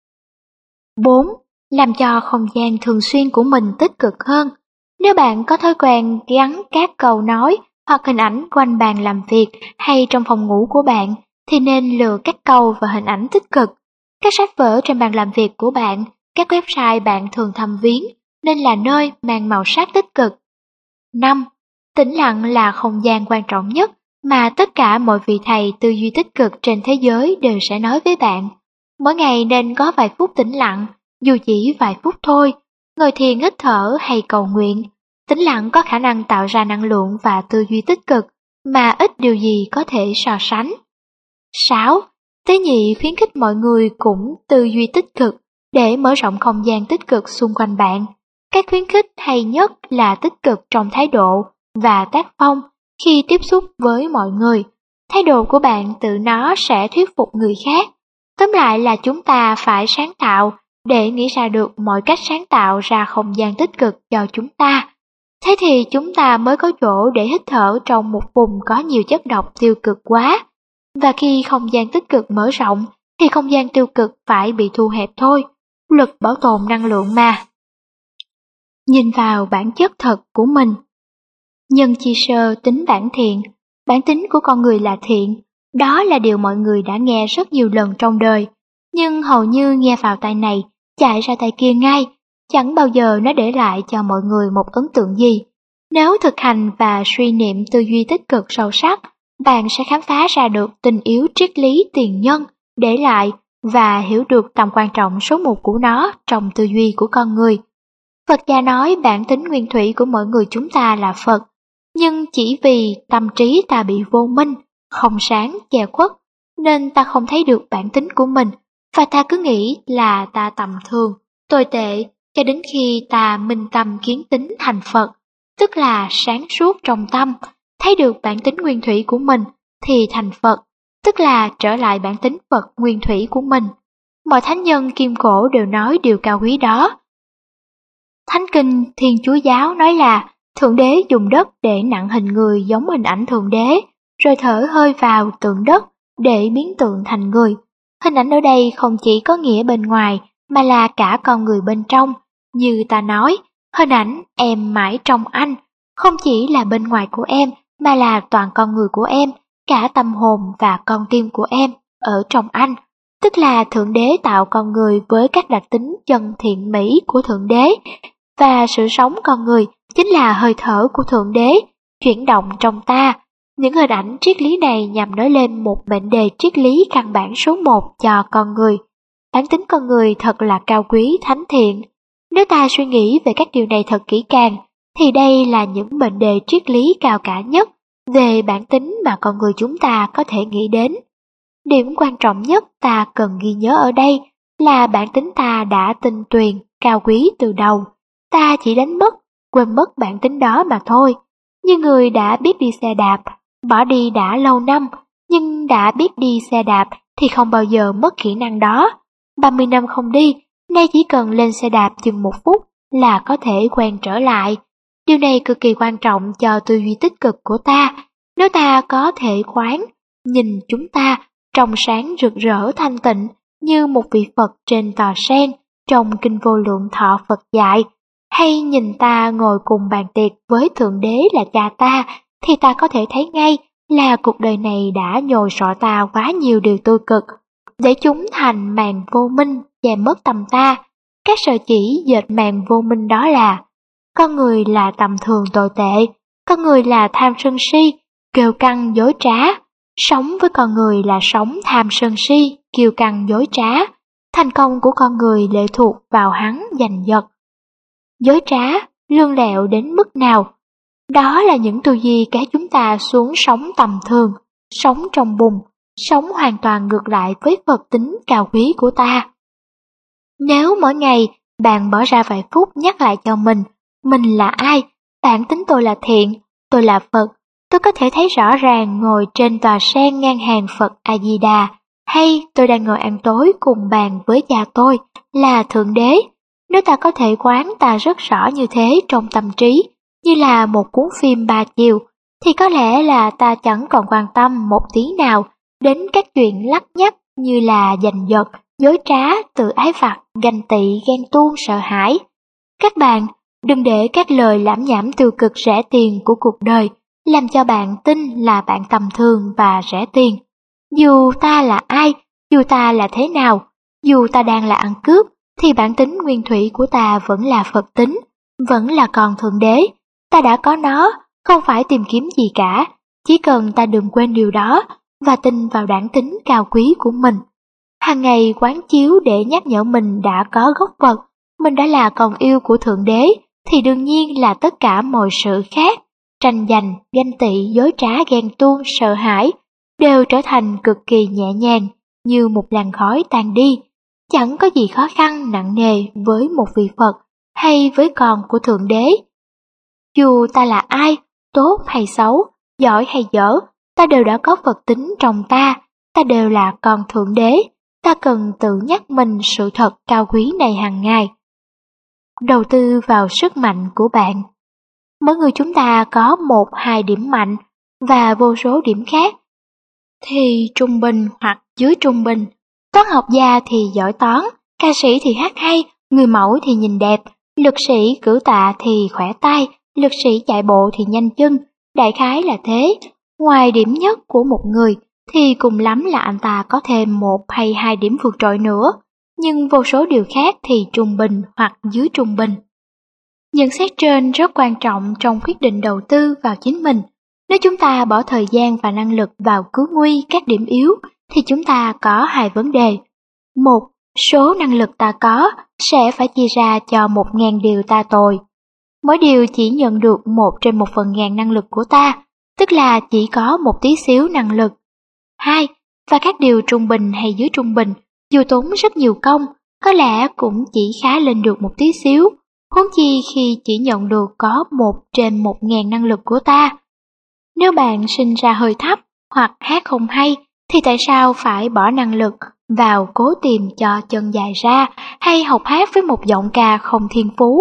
4. Làm cho không gian thường xuyên của mình tích cực hơn. Nếu bạn có thói quen gắn các câu nói hoặc hình ảnh quanh bàn làm việc hay trong phòng ngủ của bạn, thì nên lựa các câu và hình ảnh tích cực. Các sách vở trên bàn làm việc của bạn, các website bạn thường thăm viếng nên là nơi mang màu sắc tích cực. 5. Tĩnh lặng là không gian quan trọng nhất mà tất cả mọi vị thầy tư duy tích cực trên thế giới đều sẽ nói với bạn. Mỗi ngày nên có vài phút tĩnh lặng, dù chỉ vài phút thôi, ngồi thiền hít thở hay cầu nguyện. Tĩnh lặng có khả năng tạo ra năng lượng và tư duy tích cực mà ít điều gì có thể so sánh. 6. Tế nhị khuyến khích mọi người cũng tư duy tích cực để mở rộng không gian tích cực xung quanh bạn. Các khuyến khích hay nhất là tích cực trong thái độ và tác phong khi tiếp xúc với mọi người. Thái độ của bạn tự nó sẽ thuyết phục người khác. Tóm lại là chúng ta phải sáng tạo để nghĩ ra được mọi cách sáng tạo ra không gian tích cực cho chúng ta. Thế thì chúng ta mới có chỗ để hít thở trong một vùng có nhiều chất độc tiêu cực quá. Và khi không gian tích cực mở rộng thì không gian tiêu cực phải bị thu hẹp thôi. Luật bảo tồn năng lượng mà. Nhìn vào bản chất thật của mình. Nhân chi sơ tính bản thiện, bản tính của con người là thiện. Đó là điều mọi người đã nghe rất nhiều lần trong đời, nhưng hầu như nghe vào tai này, chạy ra tai kia ngay, chẳng bao giờ nó để lại cho mọi người một ấn tượng gì. Nếu thực hành và suy niệm tư duy tích cực sâu sắc, bạn sẽ khám phá ra được tình yếu triết lý tiền nhân để lại và hiểu được tầm quan trọng số một của nó trong tư duy của con người. Phật gia nói bản tính nguyên thủy của mỗi người chúng ta là Phật, nhưng chỉ vì tâm trí ta bị vô minh, không sáng, che khuất, nên ta không thấy được bản tính của mình, và ta cứ nghĩ là ta tầm thường, tồi tệ, cho đến khi ta minh tâm kiến tính thành Phật, tức là sáng suốt trong tâm, thấy được bản tính nguyên thủy của mình, thì thành Phật, tức là trở lại bản tính Phật nguyên thủy của mình. Mọi thánh nhân kim cổ đều nói điều cao quý đó. Thánh kinh Thiên Chúa giáo nói là Thượng Đế dùng đất để nặng hình người giống hình ảnh Thượng Đế, rồi thở hơi vào tượng đất để biến tượng thành người. Hình ảnh ở đây không chỉ có nghĩa bên ngoài mà là cả con người bên trong. Như ta nói, hình ảnh em mãi trong anh, không chỉ là bên ngoài của em mà là toàn con người của em, cả tâm hồn và con tim của em ở trong anh. Tức là Thượng Đế tạo con người với các đặc tính chân thiện mỹ của Thượng Đế, và sự sống con người chính là hơi thở của Thượng Đế, chuyển động trong ta. Những hình ảnh triết lý này nhằm nói lên một mệnh đề triết lý căn bản số 1 cho con người. Bản tính con người thật là cao quý thánh thiện. Nếu ta suy nghĩ về các điều này thật kỹ càng, thì đây là những mệnh đề triết lý cao cả nhất về bản tính mà con người chúng ta có thể nghĩ đến. Điểm quan trọng nhất ta cần ghi nhớ ở đây là bản tính ta đã tinh tuyền, cao quý từ đầu. Ta chỉ đánh mất, quên mất bản tính đó mà thôi. Như người đã biết đi xe đạp, bỏ đi đã lâu năm, nhưng đã biết đi xe đạp thì không bao giờ mất kỹ năng đó. 30 năm không đi, nay chỉ cần lên xe đạp chừng 1 phút là có thể quen trở lại. Điều này cực kỳ quan trọng cho tư duy tích cực của ta. Nếu ta có thể khoáng, nhìn chúng ta trong sáng rực rỡ thanh tịnh như một vị Phật trên tòa sen trong kinh Vô Lượng Thọ Phật dạy, hay nhìn ta ngồi cùng bàn tiệc với Thượng Đế là cha ta, thì ta có thể thấy ngay là cuộc đời này đã nhồi sọ ta quá nhiều điều tiêu cực, để chúng thành màn vô minh che mất tâm ta. Các sợi chỉ dệt màn vô minh đó là: con người là tầm thường tồi tệ, con người là tham sân si, kiêu căng dối trá. Sống với con người là sống tham sân si, kiêu căng dối trá. Thành công của con người lệ thuộc vào hắn giành giật. Dối trá, lương lẹo đến mức nào? Đó là những tư duy kéo chúng ta xuống sống tầm thường, sống trong bùn, sống hoàn toàn ngược lại với Phật tính cao quý của ta. Nếu mỗi ngày bạn bỏ ra vài phút nhắc lại cho mình là ai, bản tính tôi là thiện, tôi là Phật, tôi có thể thấy rõ ràng ngồi trên tòa sen ngang hàng Phật A-di-đà, hay tôi đang ngồi ăn tối cùng bàn với cha tôi là Thượng Đế. Nếu ta có thể quán ta rất rõ như thế trong tâm trí, như là một cuốn phim 3 chiều, thì có lẽ là ta chẳng còn quan tâm một tí nào đến các chuyện lắt nhắt như là giành giật, dối trá, tự ái vặt, ganh tị, ghen tuông, sợ hãi. Các bạn, đừng để các lời lảm nhảm tiêu cực rẻ tiền của cuộc đời làm cho bạn tin là bạn tầm thường và rẻ tiền. Dù ta là ai, dù ta là thế nào, dù ta đang là ăn cướp, thì bản tính nguyên thủy của ta vẫn là Phật tính, vẫn là con Thượng Đế. Ta đã có nó, không phải tìm kiếm gì cả, chỉ cần ta đừng quên điều đó và tin vào bản tính cao quý của mình. Hàng ngày quán chiếu để nhắc nhở mình đã có gốc Phật, mình đã là con yêu của Thượng Đế, thì đương nhiên là tất cả mọi sự khác, tranh giành, ganh tị, dối trá, ghen tuông, sợ hãi, đều trở thành cực kỳ nhẹ nhàng, như một làn khói tan đi. Chẳng có gì khó khăn nặng nề với một vị Phật hay với con của Thượng Đế. Dù ta là ai, tốt hay xấu, giỏi hay dở, ta đều đã có Phật tính trong ta đều là con Thượng Đế, ta cần tự nhắc mình sự thật cao quý này hàng ngày. Đầu tư vào sức mạnh của bạn. Mỗi người chúng ta có 1-2 điểm mạnh và vô số điểm khác, thì trung bình hoặc dưới trung bình. Toán học gia thì giỏi toán, ca sĩ thì hát hay, người mẫu thì nhìn đẹp, lực sĩ cử tạ thì khỏe tay, lực sĩ chạy bộ thì nhanh chân, đại khái là thế. Ngoài điểm nhất của một người thì cùng lắm là anh ta có thêm 1 hay 2 điểm vượt trội nữa, nhưng vô số điều khác thì trung bình hoặc dưới trung bình. Nhận xét trên rất quan trọng trong quyết định đầu tư vào chính mình. Nếu chúng ta bỏ thời gian và năng lực vào cứu nguy các điểm yếu, thì chúng ta có 2 vấn đề. 1. Số năng lực ta có sẽ phải chia ra cho 1.000 điều ta tồi. Mỗi điều chỉ nhận được 1/1/1000 năng lực của ta, tức là chỉ có một tí xíu năng lực. 2. Và các điều trung bình hay dưới trung bình, dù tốn rất nhiều công, có lẽ cũng chỉ khá lên được một tí xíu, huống chi khi chỉ nhận được có 1/1000 năng lực của ta. Nếu bạn sinh ra hơi thấp hoặc hát không hay, thì tại sao phải bỏ năng lực vào cố tìm cho chân dài ra hay học hát với một giọng ca không thiên phú?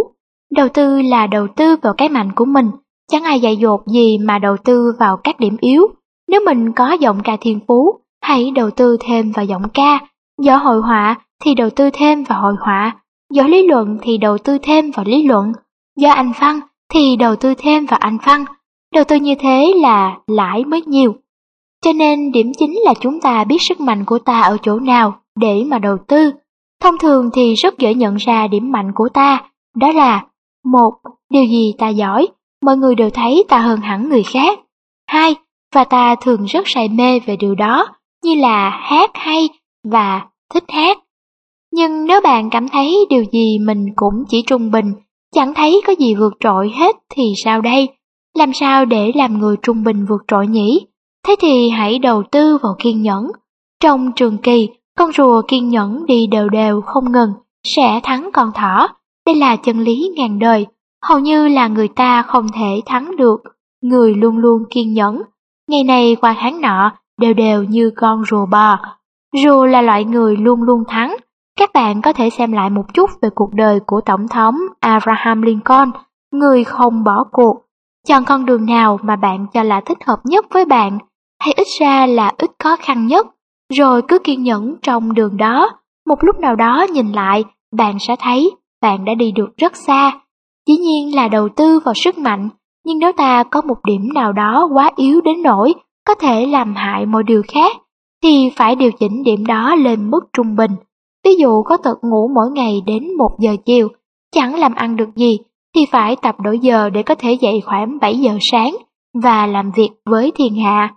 Đầu tư là đầu tư vào cái mạnh của mình, chẳng ai dạy dột gì mà đầu tư vào các điểm yếu. Nếu mình có giọng ca thiên phú, hãy đầu tư thêm vào giọng ca. Giỏi hội họa thì đầu tư thêm vào hội họa. Giỏi lý luận thì đầu tư thêm vào lý luận. Giỏi Anh văn thì đầu tư thêm vào Anh văn. Đầu tư như thế là lãi mới nhiều. Cho nên điểm chính là chúng ta biết sức mạnh của ta ở chỗ nào để mà đầu tư. Thông thường thì rất dễ nhận ra điểm mạnh của ta, đó là: 1. Điều gì ta giỏi, mọi người đều thấy ta hơn hẳn người khác. 2. Và ta thường rất say mê về điều đó, như là hát hay và thích hát. Nhưng nếu bạn cảm thấy điều gì mình cũng chỉ trung bình, chẳng thấy có gì vượt trội hết thì sao đây? Làm sao để làm người trung bình vượt trội nhỉ? Thế thì hãy đầu tư vào kiên nhẫn. Trong trường kỳ, con rùa kiên nhẫn đi đều đều không ngừng, sẽ thắng con thỏ. Đây là chân lý ngàn đời, hầu như là người ta không thể thắng được. Người luôn luôn kiên nhẫn, ngày này qua tháng nọ, đều đều như con rùa bò. Rùa là loại người luôn luôn thắng. Các bạn có thể xem lại một chút về cuộc đời của Tổng thống Abraham Lincoln, người không bỏ cuộc. Chọn con đường nào mà bạn cho là thích hợp nhất với bạn, hay ít ra là ít khó khăn nhất, rồi cứ kiên nhẫn trong đường đó. Một lúc nào đó nhìn lại, bạn sẽ thấy bạn đã đi được rất xa. Dĩ nhiên là đầu tư vào sức mạnh, nhưng nếu ta có một điểm nào đó quá yếu đến nỗi có thể làm hại mọi điều khác, thì phải điều chỉnh điểm đó lên mức trung bình. Ví dụ có tật ngủ mỗi ngày đến 1 giờ chiều, chẳng làm ăn được gì, thì phải tập đổi giờ để có thể dậy khoảng 7 giờ sáng và làm việc với thiên hạ.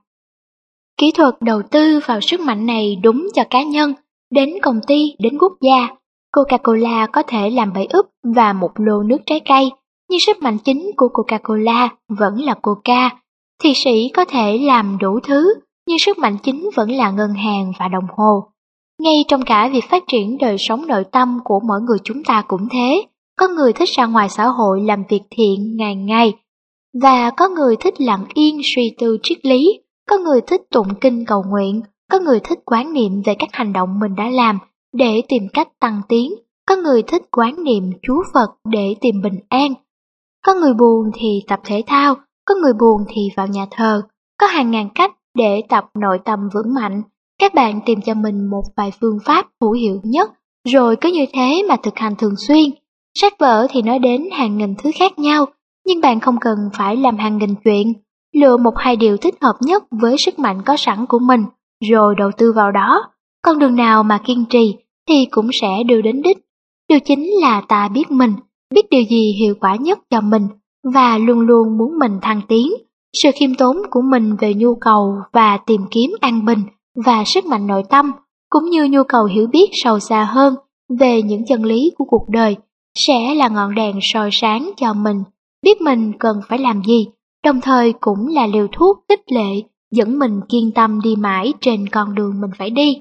Kỹ thuật đầu tư vào sức mạnh này đúng cho cá nhân, đến công ty, đến quốc gia. Coca-Cola có thể làm bẫy úp và một lô nước trái cây, nhưng sức mạnh chính của Coca-Cola vẫn là Coca. Thị sĩ có thể làm đủ thứ, nhưng sức mạnh chính vẫn là ngân hàng và đồng hồ. Ngay trong cả việc phát triển đời sống nội tâm của mỗi người chúng ta cũng thế. Có người thích ra ngoài xã hội làm việc thiện ngày ngày, và có người thích lặng yên suy tư triết lý, có người thích tụng kinh cầu nguyện, có người thích quán niệm về các hành động mình đã làm để tìm cách tăng tiến, có người thích quán niệm Chúa Phật để tìm bình an. Có người buồn thì tập thể thao, có người buồn thì vào nhà thờ, có hàng ngàn cách để tập nội tâm vững mạnh. Các bạn tìm cho mình một vài phương pháp hữu hiệu nhất, rồi cứ như thế mà thực hành thường xuyên. Sách vở thì nói đến hàng nghìn thứ khác nhau, nhưng bạn không cần phải làm hàng nghìn chuyện. Lựa một hai điều thích hợp nhất với sức mạnh có sẵn của mình, rồi đầu tư vào đó. Con đường nào mà kiên trì thì cũng sẽ đưa đến đích. Điều chính là ta biết mình, biết điều gì hiệu quả nhất cho mình, và luôn luôn muốn mình thăng tiến. Sự khiêm tốn của mình về nhu cầu và tìm kiếm an bình và sức mạnh nội tâm, cũng như nhu cầu hiểu biết sâu xa hơn về những chân lý của cuộc đời, sẽ là ngọn đèn soi sáng cho mình, biết mình cần phải làm gì, đồng thời cũng là liều thuốc khích lệ, dẫn mình kiên tâm đi mãi trên con đường mình phải đi.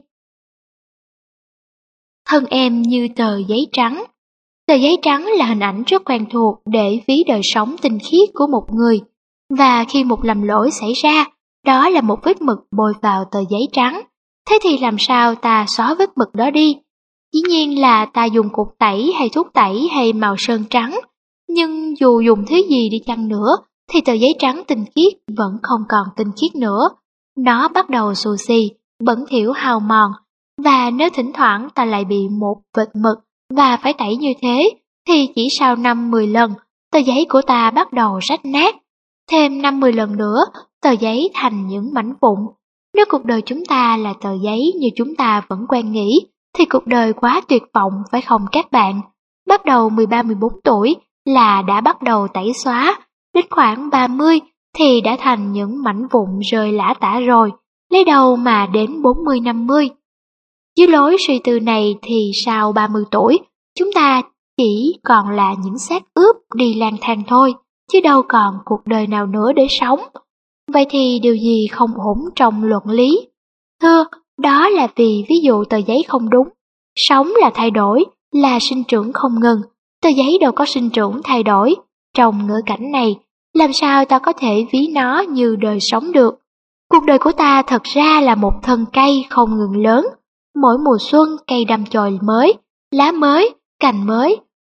Thân em như tờ giấy trắng. Tờ giấy trắng là hình ảnh rất quen thuộc để ví đời sống tinh khiết của một người, và khi một lầm lỗi xảy ra, đó là một vết mực bôi vào tờ giấy trắng. Thế thì làm sao ta xóa vết mực đó đi? Dĩ nhiên là ta dùng cục tẩy hay thuốc tẩy hay màu sơn trắng, nhưng dù dùng thứ gì đi chăng nữa, thì tờ giấy trắng tinh khiết vẫn không còn tinh khiết nữa. Nó bắt đầu xù xì, bẩn thỉu hao mòn, và nếu thỉnh thoảng ta lại bị một vệt mực và phải tẩy như thế, thì chỉ sau 5-10 lần, tờ giấy của ta bắt đầu rách nát. Thêm 50 lần nữa, tờ giấy thành những mảnh vụn. Nếu cuộc đời chúng ta là tờ giấy như chúng ta vẫn quen nghĩ, thì cuộc đời quá tuyệt vọng phải không các bạn? Bắt đầu 13-14 tuổi là đã bắt đầu tẩy xóa, đến khoảng 30 thì đã thành những mảnh vụn rơi lả tả rồi, lấy đầu mà đến 40-50. Dưới lối suy tư này thì sau 30 tuổi, chúng ta chỉ còn là những xác ướp đi lang thang thôi, chứ đâu còn cuộc đời nào nữa để sống. Vậy thì điều gì không ổn trong luận lý? Thưa, đó là vì ví dụ tờ giấy không đúng. Sống là thay đổi, là sinh trưởng không ngừng. Tờ giấy đâu có sinh trưởng thay đổi. Trong ngữ cảnh này, làm sao ta có thể ví nó như đời sống được? Cuộc đời của ta thật ra là một thân cây không ngừng lớn. Mỗi mùa xuân cây đâm chồi mới, lá mới, cành mới.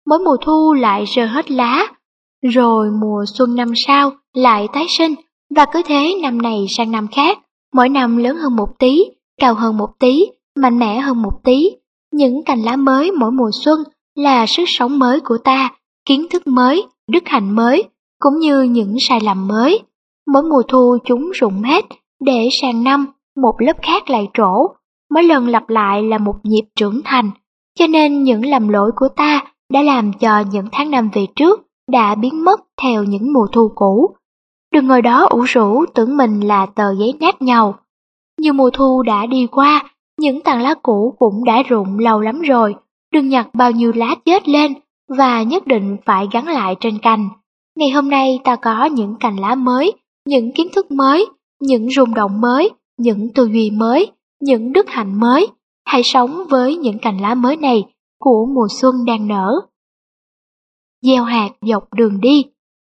mỗi mùa thu lại rơi hết lá, rồi mùa xuân năm sau lại tái sinh, và cứ thế năm này sang năm khác, mỗi năm lớn hơn một tí, cao hơn một tí, mạnh mẽ hơn một tí. Những cành lá mới mỗi mùa xuân là sức sống mới của ta, kiến thức mới, đức hạnh mới, cũng như những sai lầm mới. Mỗi mùa thu chúng rụng hết, để sang năm một lớp khác lại trổ. Mỗi lần lặp lại là một nhịp trưởng thành, cho nên những lầm lỗi của ta đã làm cho những tháng năm về trước đã biến mất theo những mùa thu cũ. Đừng ngồi đó ủ rũ tưởng mình là tờ giấy nát nhầu. Nhiều mùa thu đã đi qua, những tàn lá cũ cũng đã rụng lâu lắm rồi. Đừng nhặt bao nhiêu lá chết lên và nhất định phải gắn lại trên cành. Ngày hôm nay ta có những cành lá mới, những kiến thức mới, những rung động mới, những tư duy mới, những đức hạnh mới. Hãy sống với những cành lá mới này của mùa xuân đang nở. Gieo hạt dọc đường đi.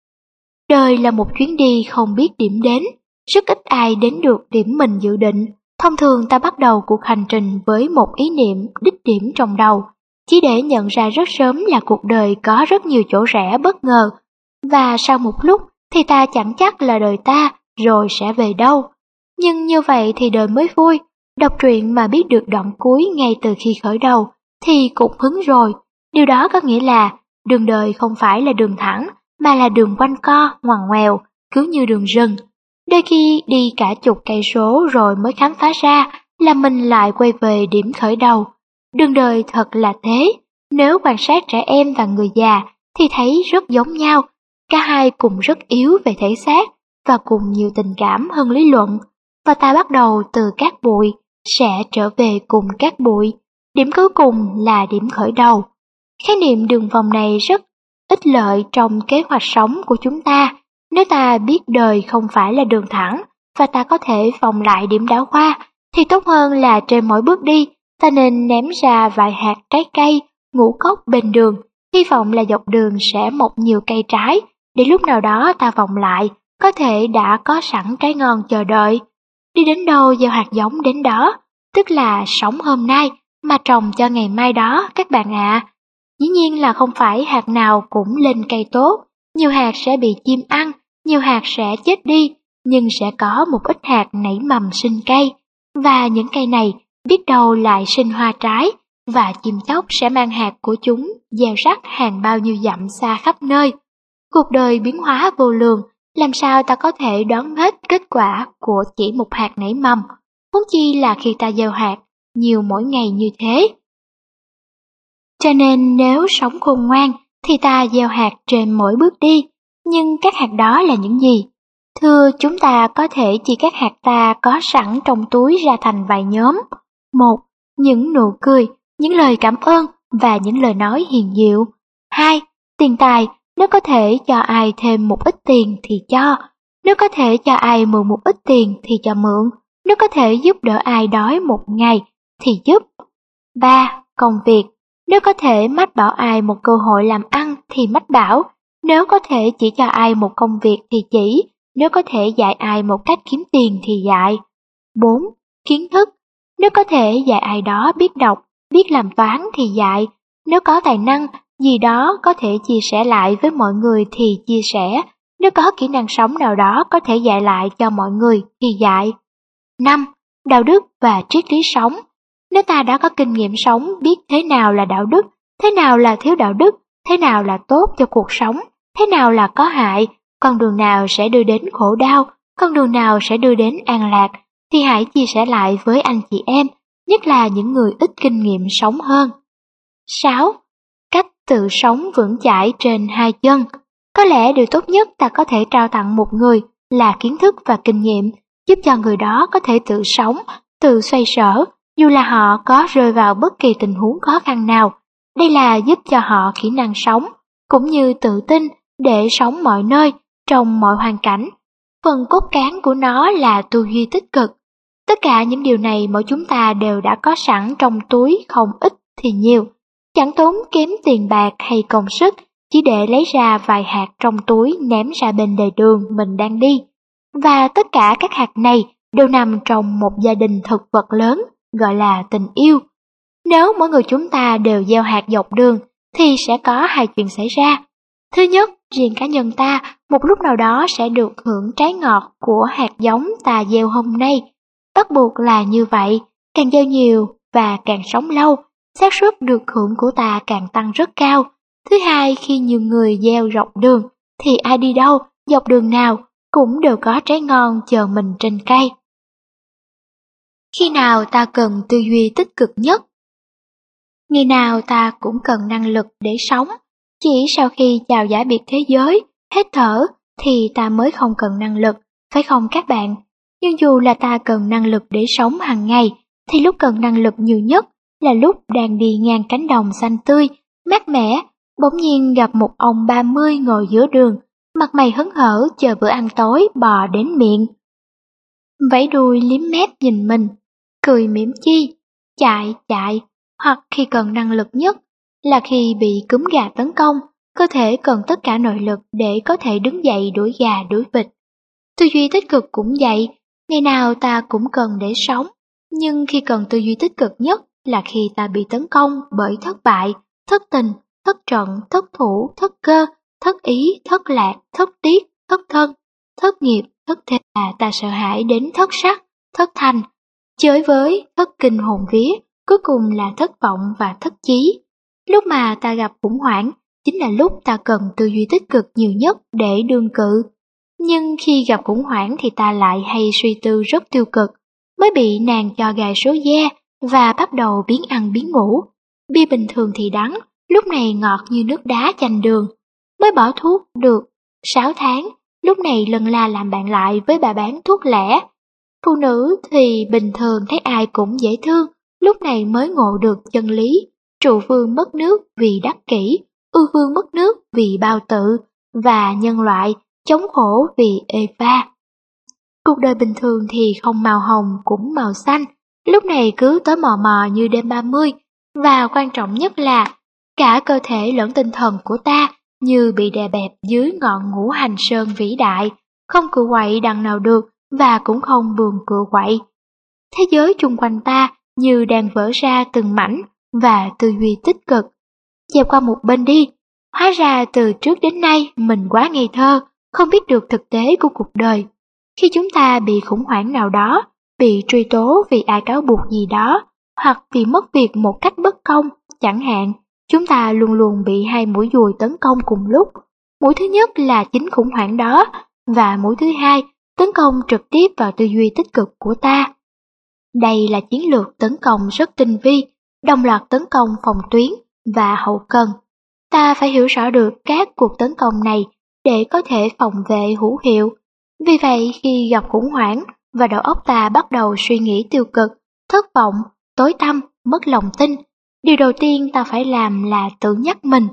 Đời là một chuyến đi không biết điểm đến, rất ít ai đến được điểm mình dự định. Thông thường ta bắt đầu cuộc hành trình với một ý niệm đích điểm trong đầu, chỉ để nhận ra rất sớm là cuộc đời có rất nhiều chỗ rẽ bất ngờ, và sau một lúc thì ta chẳng chắc là đời ta rồi sẽ về đâu. Nhưng như vậy thì đời mới vui, đọc truyện mà biết được đoạn cuối ngay từ khi khởi đầu thì cũng hứng rồi. Điều đó có nghĩa là đường đời không phải là đường thẳng, mà là đường quanh co, ngoằn ngoèo, cứ như đường rừng. Đôi khi đi cả chục cây số rồi mới khám phá ra là mình lại quay về điểm khởi đầu. Đường đời thật là thế, nếu quan sát trẻ em và người già thì thấy rất giống nhau. Cả hai cùng rất yếu về thể xác và cùng nhiều tình cảm hơn lý luận. Và ta bắt đầu từ cát bụi, sẽ trở về cùng cát bụi. Điểm cuối cùng là điểm khởi đầu. Khái niệm đường vòng này rất ích lợi trong kế hoạch sống của chúng ta. Nếu ta biết đời không phải là đường thẳng và ta có thể vòng lại điểm đảo qua, thì tốt hơn là trên mỗi bước đi, ta nên ném ra vài hạt trái cây, ngũ cốc bên đường, hy vọng là dọc đường sẽ mọc nhiều cây trái, để lúc nào đó ta vòng lại, có thể đã có sẵn trái ngon chờ đợi. Đi đến đâu gieo hạt giống đến đó, tức là sống hôm nay mà trồng cho ngày mai đó các bạn ạ. Dĩ nhiên là không phải hạt nào cũng lên cây tốt, nhiều hạt sẽ bị chim ăn, nhiều hạt sẽ chết đi, nhưng sẽ có một ít hạt nảy mầm sinh cây, và những cây này biết đâu lại sinh hoa trái, và chim chóc sẽ mang hạt của chúng gieo rắc hàng bao nhiêu dặm xa khắp nơi. Cuộc đời biến hóa vô lường, làm sao ta có thể đoán hết kết quả của chỉ một hạt nảy mầm, huống chi là khi ta gieo hạt nhiều mỗi ngày như thế. Cho nên nếu sống khôn ngoan thì ta gieo hạt trên mỗi bước đi, nhưng các hạt đó là những gì? Thưa, chúng ta có thể chia các hạt ta có sẵn trong túi ra thành vài nhóm. 1. Những nụ cười, những lời cảm ơn và những lời nói hiền diệu. 2. Tiền tài, nếu có thể cho ai thêm một ít tiền thì cho, nếu có thể cho ai mượn một ít tiền thì cho mượn, nếu có thể giúp đỡ ai đói một ngày thì giúp. 3. Công việc, nếu có thể mách bảo ai một cơ hội làm ăn thì mách bảo, nếu có thể chỉ cho ai một công việc thì chỉ, nếu có thể dạy ai một cách kiếm tiền thì dạy. 4. Kiến thức, nếu có thể dạy ai đó biết đọc, biết làm toán thì dạy, nếu có tài năng gì đó có thể chia sẻ lại với mọi người thì chia sẻ, nếu có kỹ năng sống nào đó có thể dạy lại cho mọi người thì dạy. 5. Đạo đức và triết lý sống, nếu ta đã có kinh nghiệm sống, biết thế nào là đạo đức, thế nào là thiếu đạo đức, thế nào là tốt cho cuộc sống, thế nào là có hại, con đường nào sẽ đưa đến khổ đau, con đường nào sẽ đưa đến an lạc, thì hãy chia sẻ lại với anh chị em, nhất là những người ít kinh nghiệm sống hơn. 6. Cách tự sống vững chãi trên hai chân. Có lẽ điều tốt nhất ta có thể trao tặng một người là kiến thức và kinh nghiệm, giúp cho người đó có thể tự sống, tự xoay sở, dù là họ có rơi vào bất kỳ tình huống khó khăn nào. Đây là giúp cho họ kỹ năng sống, cũng như tự tin để sống mọi nơi, trong mọi hoàn cảnh. Phần cốt cán của nó là tư duy tích cực. Tất cả những điều này mỗi chúng ta đều đã có sẵn trong túi, không ít thì nhiều. Chẳng tốn kém tiền bạc hay công sức, chỉ để lấy ra vài hạt trong túi ném ra bên lề đường mình đang đi. Và tất cả các hạt này đều nằm trong một gia đình thực vật lớn, gọi là tình yêu. Nếu mỗi người chúng ta đều gieo hạt dọc đường, thì sẽ có hai chuyện xảy ra. Thứ nhất, riêng cá nhân ta một lúc nào đó sẽ được hưởng trái ngọt của hạt giống ta gieo hôm nay. Bắt buộc là như vậy, càng gieo nhiều và càng sống lâu, xác suất được hưởng của ta càng tăng rất cao. Thứ hai, khi nhiều người gieo dọc đường, thì ai đi đâu, dọc đường nào cũng đều có trái ngon chờ mình trên cây. Khi nào ta cần tư duy tích cực nhất? Ngày nào ta cũng cần năng lực để sống. Chỉ sau khi chào giả biệt thế giới, hết thở, thì ta mới không cần năng lực, phải không các bạn? Nhưng dù là ta cần năng lực để sống hàng ngày, thì lúc cần năng lực nhiều nhất là lúc đang đi ngang cánh đồng xanh tươi, mát mẻ, bỗng nhiên gặp một ông 30 ngồi giữa đường, mặt mày hớn hở chờ bữa ăn tối bò đến miệng. Vẫy đuôi liếm mép nhìn mình, cười mỉm chi, chạy chạy, hoặc khi cần năng lực nhất là khi bị cúm gà tấn công, cơ thể cần tất cả nội lực để có thể đứng dậy đuổi gà đuổi vịt. Tư duy tích cực cũng vậy, ngày nào ta cũng cần để sống, nhưng khi cần tư duy tích cực nhất là khi ta bị tấn công bởi thất bại, thất tình, thất trận, thất thủ, thất cơ, thất ý, thất lạc, thất tiết, thất thân, thất nghiệp, thất thế, là ta sợ hãi đến thất sắc, thất thanh, chới với thất kinh hồn vía, cuối cùng là thất vọng và thất chí. Lúc mà ta gặp khủng hoảng, chính là lúc ta cần tư duy tích cực nhiều nhất để đương cự. Nhưng khi gặp khủng hoảng thì ta lại hay suy tư rất tiêu cực, mới bị nàng cho gài số de và bắt đầu biến ăn biến ngủ. Bia bình thường thì đắng, lúc này ngọt như nước đá chanh đường. Mới bỏ thuốc được 6 tháng, lúc này lần la làm bạn lại với bà bán thuốc lẻ. Phụ nữ thì bình thường thấy ai cũng dễ thương, lúc này mới ngộ được chân lý. Trụ vương mất nước vì đắc kỷ, ưu vương mất nước vì bao tự, và nhân loại chống khổ vì ê pha. Cuộc đời bình thường thì không màu hồng cũng màu xanh, lúc này cứ tới mò mò như đêm 30, và quan trọng nhất là cả cơ thể lẫn tinh thần của ta như bị đè bẹp dưới ngọn ngũ hành sơn vĩ đại, không cựa quậy đằng nào được và cũng không buồn cựa quậy. Thế giới chung quanh ta như đang vỡ ra từng mảnh và tư duy tích cực. Dẹp qua một bên đi, hóa ra từ trước đến nay mình quá ngây thơ, không biết được thực tế của cuộc đời. Khi chúng ta bị khủng hoảng nào đó, bị truy tố vì ai cáo buộc gì đó, hoặc vì mất việc một cách bất công, chẳng hạn, chúng ta luôn luôn bị hai mũi dùi tấn công cùng lúc. Mũi thứ nhất là chính khủng hoảng đó, và mũi thứ hai tấn công trực tiếp vào tư duy tích cực của ta. Đây là chiến lược tấn công rất tinh vi, đồng loạt tấn công phòng tuyến và hậu cần. Ta phải hiểu rõ được các cuộc tấn công này để có thể phòng vệ hữu hiệu. Vì vậy khi gặp khủng hoảng và đầu óc ta bắt đầu suy nghĩ tiêu cực, thất vọng, tối tăm, mất lòng tin, điều đầu tiên ta phải làm là tự nhắc mình.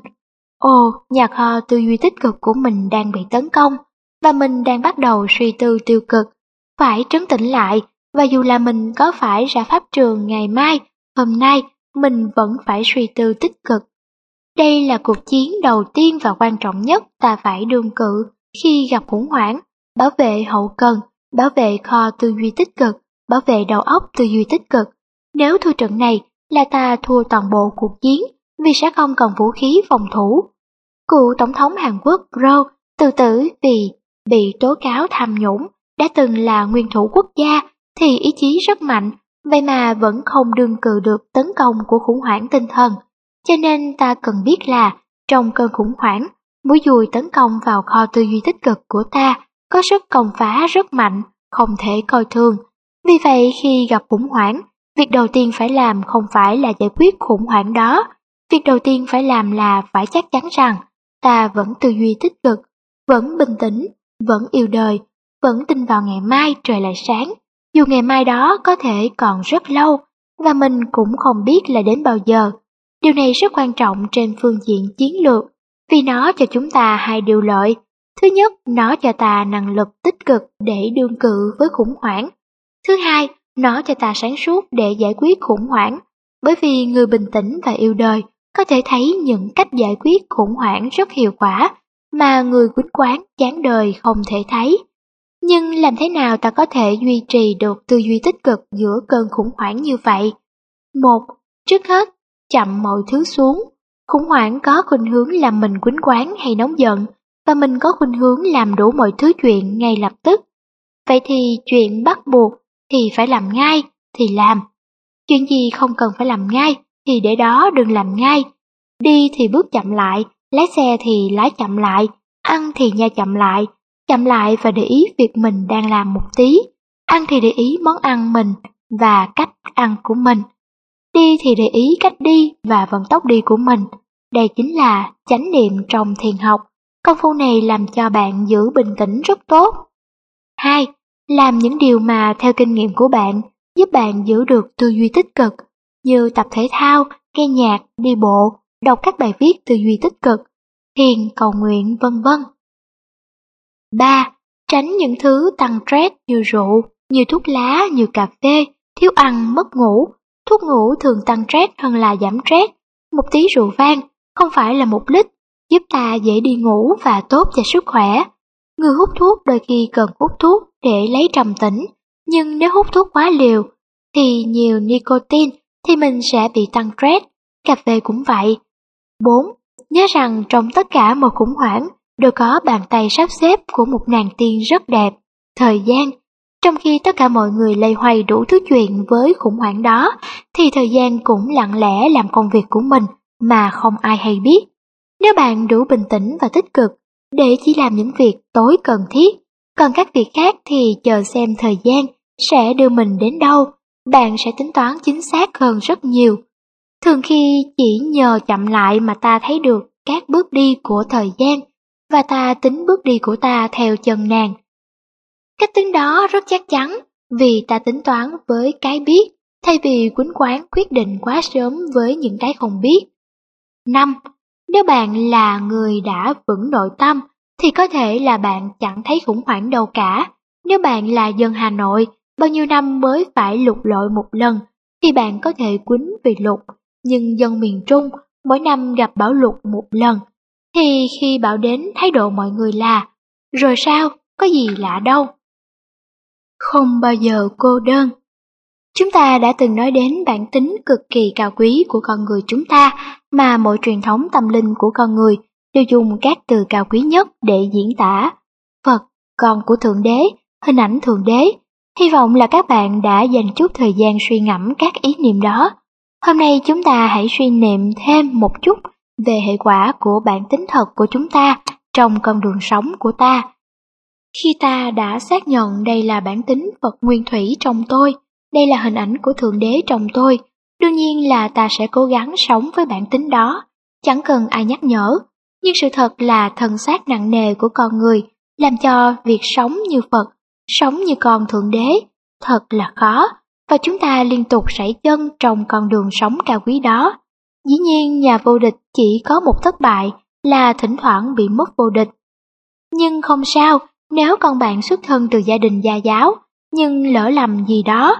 Ồ, nhà kho tư duy tích cực của mình đang bị tấn công, và mình đang bắt đầu suy tư tiêu cực. Phải trấn tĩnh lại, và dù là mình có phải ra pháp trường ngày mai, hôm nay, mình vẫn phải suy tư tích cực. Đây là cuộc chiến đầu tiên và quan trọng nhất ta phải đương cự khi gặp khủng hoảng, bảo vệ hậu cần, bảo vệ kho tư duy tích cực, bảo vệ đầu óc tư duy tích cực. Nếu thua trận này là ta thua toàn bộ cuộc chiến, vì sẽ không còn vũ khí phòng thủ. Cựu Tổng thống Hàn Quốc Roh tự tử vì bị tố cáo tham nhũng, đã từng là nguyên thủ quốc gia, thì ý chí rất mạnh, vậy mà vẫn không đương cự được tấn công của khủng hoảng tinh thần. Cho nên ta cần biết là, trong cơn khủng hoảng, mũi dùi tấn công vào kho tư duy tích cực của ta có sức công phá rất mạnh, không thể coi thường. Vì vậy khi gặp khủng hoảng, việc đầu tiên phải làm không phải là giải quyết khủng hoảng đó. Việc đầu tiên phải làm là phải chắc chắn rằng ta vẫn tư duy tích cực, vẫn bình tĩnh, vẫn yêu đời, vẫn tin vào ngày mai trời lại sáng. Dù ngày mai đó có thể còn rất lâu, và mình cũng không biết là đến bao giờ. Điều này rất quan trọng trên phương diện chiến lược, vì nó cho chúng ta hai điều lợi. Thứ nhất, nó cho ta năng lực tích cực để đương cự với khủng hoảng. Thứ hai, nó cho ta sáng suốt để giải quyết khủng hoảng, bởi vì người bình tĩnh và yêu đời có thể thấy những cách giải quyết khủng hoảng rất hiệu quả mà người quýnh quáng chán đời không thể thấy. Nhưng làm thế nào ta có thể duy trì được tư duy tích cực giữa cơn khủng hoảng như vậy? Một, trước hết, chậm mọi thứ xuống. Khủng hoảng có khuynh hướng làm mình quýnh quáng hay nóng giận, và mình có khuynh hướng làm đủ mọi thứ chuyện ngay lập tức. Vậy thì chuyện bắt buộc thì phải làm ngay thì làm. Chuyện gì không cần phải làm ngay thì để đó đừng làm ngay. Đi thì bước chậm lại, lái xe thì lái chậm lại, ăn thì nhai chậm lại và để ý việc mình đang làm một tí. Ăn thì để ý món ăn mình và cách ăn của mình. Đi thì để ý cách đi và vận tốc đi của mình. Đây chính là chánh niệm trong thiền học. Công phu này làm cho bạn giữ bình tĩnh rất tốt. 2. Làm những điều mà theo kinh nghiệm của bạn giúp bạn giữ được tư duy tích cực, như tập thể thao, nghe nhạc, đi bộ, đọc các bài viết tư duy tích cực, thiền, cầu nguyện, vân vân. 3. Tránh những thứ tăng stress như rượu, như thuốc lá, như cà phê, thiếu ăn, mất ngủ. Thuốc ngủ thường tăng stress hơn là giảm stress. Một tí rượu vang, không phải là 1 lít, giúp ta dễ đi ngủ và tốt cho sức khỏe. Người hút thuốc đôi khi cần hút thuốc để lấy trầm tĩnh, nhưng nếu hút thuốc quá liều thì nhiều nicotine thì mình sẽ bị tăng stress. Cà phê cũng vậy. 4. Nhớ rằng trong tất cả mọi khủng hoảng đều có bàn tay sắp xếp của một nàng tiên rất đẹp, thời gian. Trong khi tất cả mọi người loay hoay đủ thứ chuyện với khủng hoảng đó, thì thời gian cũng lặng lẽ làm công việc của mình mà không ai hay biết. Nếu bạn đủ bình tĩnh và tích cực để chỉ làm những việc tối cần thiết, còn các việc khác thì chờ xem thời gian sẽ đưa mình đến đâu, bạn sẽ tính toán chính xác hơn rất nhiều. Thường khi chỉ nhờ chậm lại mà ta thấy được các bước đi của thời gian, và ta tính bước đi của ta theo chân nàng. Cách tính đó rất chắc chắn vì ta tính toán với cái biết, thay vì quýnh quáng quyết định quá sớm với những cái không biết. 5. Nếu bạn là người đã vững nội tâm, thì có thể là bạn chẳng thấy khủng hoảng đâu cả. Nếu bạn là dân Hà Nội, bao nhiêu năm mới phải lục lội một lần, thì bạn có thể quýnh vì lụt. Nhưng dân miền Trung, mỗi năm gặp bão lụt một lần, thì khi bão đến thái độ mọi người là, rồi sao, có gì lạ đâu. Không bao giờ cô đơn. Chúng ta đã từng nói đến bản tính cực kỳ cao quý của con người chúng ta, mà mọi truyền thống tâm linh của con người đều dùng các từ cao quý nhất để diễn tả. Phật, con của Thượng Đế, hình ảnh Thượng Đế. Hy vọng là các bạn đã dành chút thời gian suy ngẫm các ý niệm đó. Hôm nay chúng ta hãy suy niệm thêm một chút về hệ quả của bản tính thật của chúng ta trong con đường sống của ta. Khi ta đã xác nhận đây là bản tính Phật nguyên thủy trong tôi, đây là hình ảnh của Thượng Đế trong tôi, đương nhiên là ta sẽ cố gắng sống với bản tính đó, chẳng cần ai nhắc nhở. Nhưng sự thật là thân xác nặng nề của con người làm cho việc sống như Phật, sống như con Thượng Đế thật là khó, và chúng ta liên tục sảy chân trong con đường sống cao quý đó. Dĩ nhiên nhà vô địch chỉ có một thất bại là thỉnh thoảng bị mất vô địch. Nhưng không sao, nếu con bạn xuất thân từ gia đình gia giáo, nhưng lỡ lầm gì đó,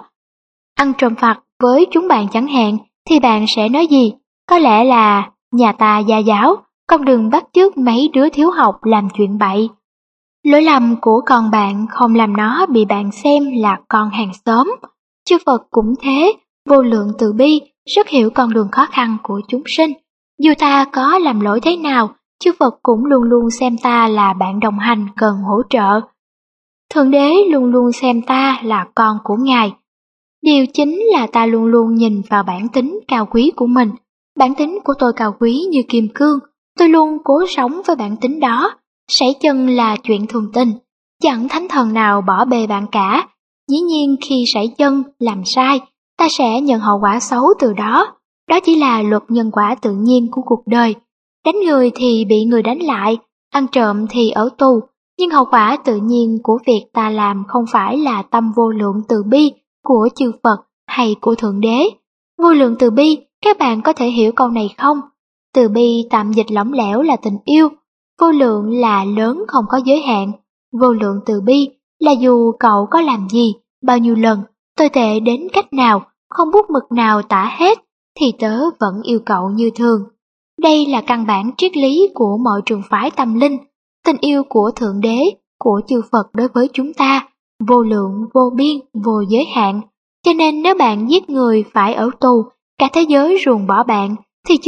ăn trộm vặt với chúng bạn chẳng hạn, thì bạn sẽ nói gì? Có lẽ là nhà ta gia giáo, con đừng bắt chước mấy đứa thiếu học làm chuyện bậy. Lỗi lầm của con bạn không làm nó bị bạn xem là con hàng xóm. Chư Phật cũng thế, vô lượng từ bi, rất hiểu con đường khó khăn của chúng sinh. Dù ta có làm lỗi thế nào, chư Phật cũng luôn luôn xem ta là bạn đồng hành cần hỗ trợ. Thượng Đế luôn luôn xem ta là con của Ngài. Điều chính là ta luôn luôn nhìn vào bản tính cao quý của mình. Bản tính của tôi cao quý như kim cương, tôi luôn cố sống với bản tính đó. Sảy chân là chuyện thường tình, chẳng thánh thần nào bỏ bê bạn cả. Dĩ nhiên khi sảy chân làm sai, ta sẽ nhận hậu quả xấu từ đó. Đó chỉ là luật nhân quả tự nhiên của cuộc đời. Đánh người thì bị người đánh lại, ăn trộm thì ở tù. Nhưng hậu quả tự nhiên của việc ta làm không phải là tâm vô lượng từ bi của chư Phật hay của Thượng Đế. Vô lượng từ bi, các bạn có thể hiểu câu này không? Từ bi tạm dịch lỏng lẻo là tình yêu. Vô lượng là lớn không có giới hạn. Vô lượng từ bi là dù cậu có làm gì, bao nhiêu lần, tồi tệ đến cách nào, không bút mực nào tả hết, thì tớ vẫn yêu cậu như thường. Đây là căn bản triết lý của mọi trường phái tâm linh. Tình yêu của Thượng Đế, của chư Phật đối với chúng ta, vô lượng, vô biên, vô giới hạn. Cho nên nếu bạn giết người phải ở tù, cả thế giới ruồng bỏ bạn, thì chư Phật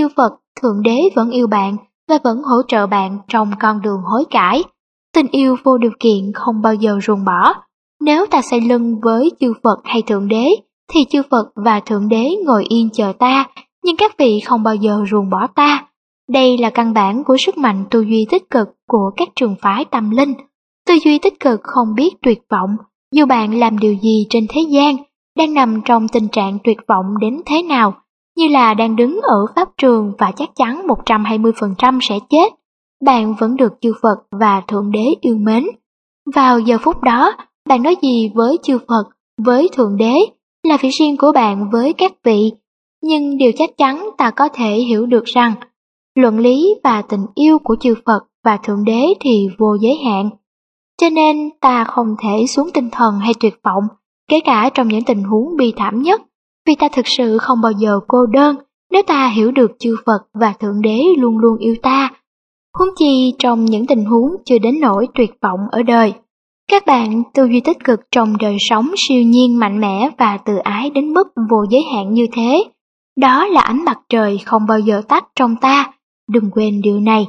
Thượng Đế vẫn yêu bạn và vẫn hỗ trợ bạn trong con đường hối cải. Tình yêu vô điều kiện không bao giờ ruồng bỏ. Nếu ta xoay lưng với chư Phật hay Thượng Đế, thì chư Phật và Thượng Đế ngồi yên chờ ta, nhưng các vị không bao giờ ruồng bỏ ta. Đây là căn bản của sức mạnh tư duy tích cực của các trường phái tâm linh. Tư duy tích cực không biết tuyệt vọng, dù bạn làm điều gì trên thế gian, đang nằm trong tình trạng tuyệt vọng đến thế nào, như là đang đứng ở pháp trường và chắc chắn 120% sẽ chết, bạn vẫn được chư Phật và Thượng Đế yêu mến. Vào giờ phút đó, bạn nói gì với chư Phật, với Thượng Đế là việc riêng của bạn với các vị, nhưng điều chắc chắn ta có thể hiểu được rằng, luận lý và tình yêu của chư Phật và Thượng Đế thì vô giới hạn. Cho nên ta không thể xuống tinh thần hay tuyệt vọng, kể cả trong những tình huống bi thảm nhất, vì ta thực sự không bao giờ cô đơn nếu ta hiểu được chư Phật và Thượng Đế luôn luôn yêu ta. Huống chi trong những tình huống chưa đến nỗi tuyệt vọng ở đời. Các bạn tư duy tích cực trong đời sống siêu nhiên mạnh mẽ và tự ái đến mức vô giới hạn như thế. Đó là ánh mặt trời không bao giờ tắt trong ta, đừng quên điều này.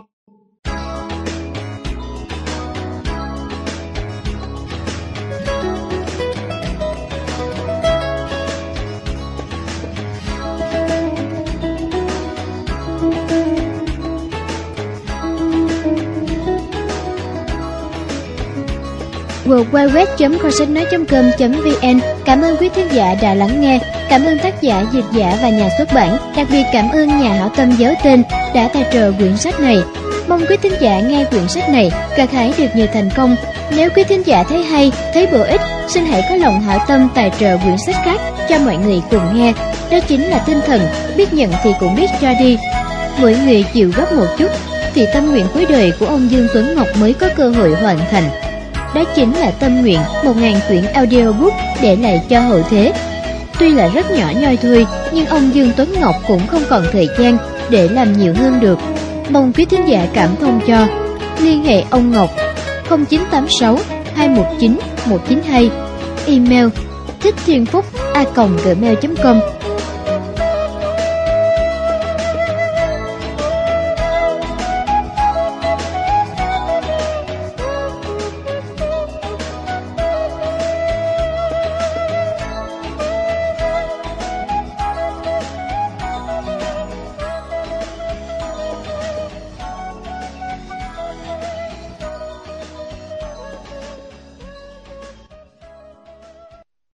www.kho-sách-nói.com.vn. Cảm ơn quý thính giả đã lắng nghe. Cảm ơn tác giả, dịch giả và nhà xuất bản. Đặc biệt cảm ơn nhà hảo tâm giấu tên đã tài trợ quyển sách này. Mong quý thính giả nghe quyển sách này gặt hái được nhiều thành công. Nếu quý thính giả thấy hay, thấy bổ ích, xin hãy có lòng hảo tâm tài trợ quyển sách khác cho mọi người cùng nghe. Đó chính là tinh thần biết nhận thì cũng biết cho đi. Mỗi người chịu góp một chút thì tâm nguyện cuối đời của ông Dương Tuấn Ngọc mới có cơ hội hoàn thành. Đó chính là tâm nguyện 1000 quyển audiobook để lại cho hậu thế. Tuy là rất nhỏ nhoi thôi, nhưng ông Dương Tuấn Ngọc cũng không còn thời gian để làm nhiều hơn được. Mong quý thính giả cảm thông cho. Liên hệ ông Ngọc 0986 219 192. Email thicchthienphúc@gmail.com.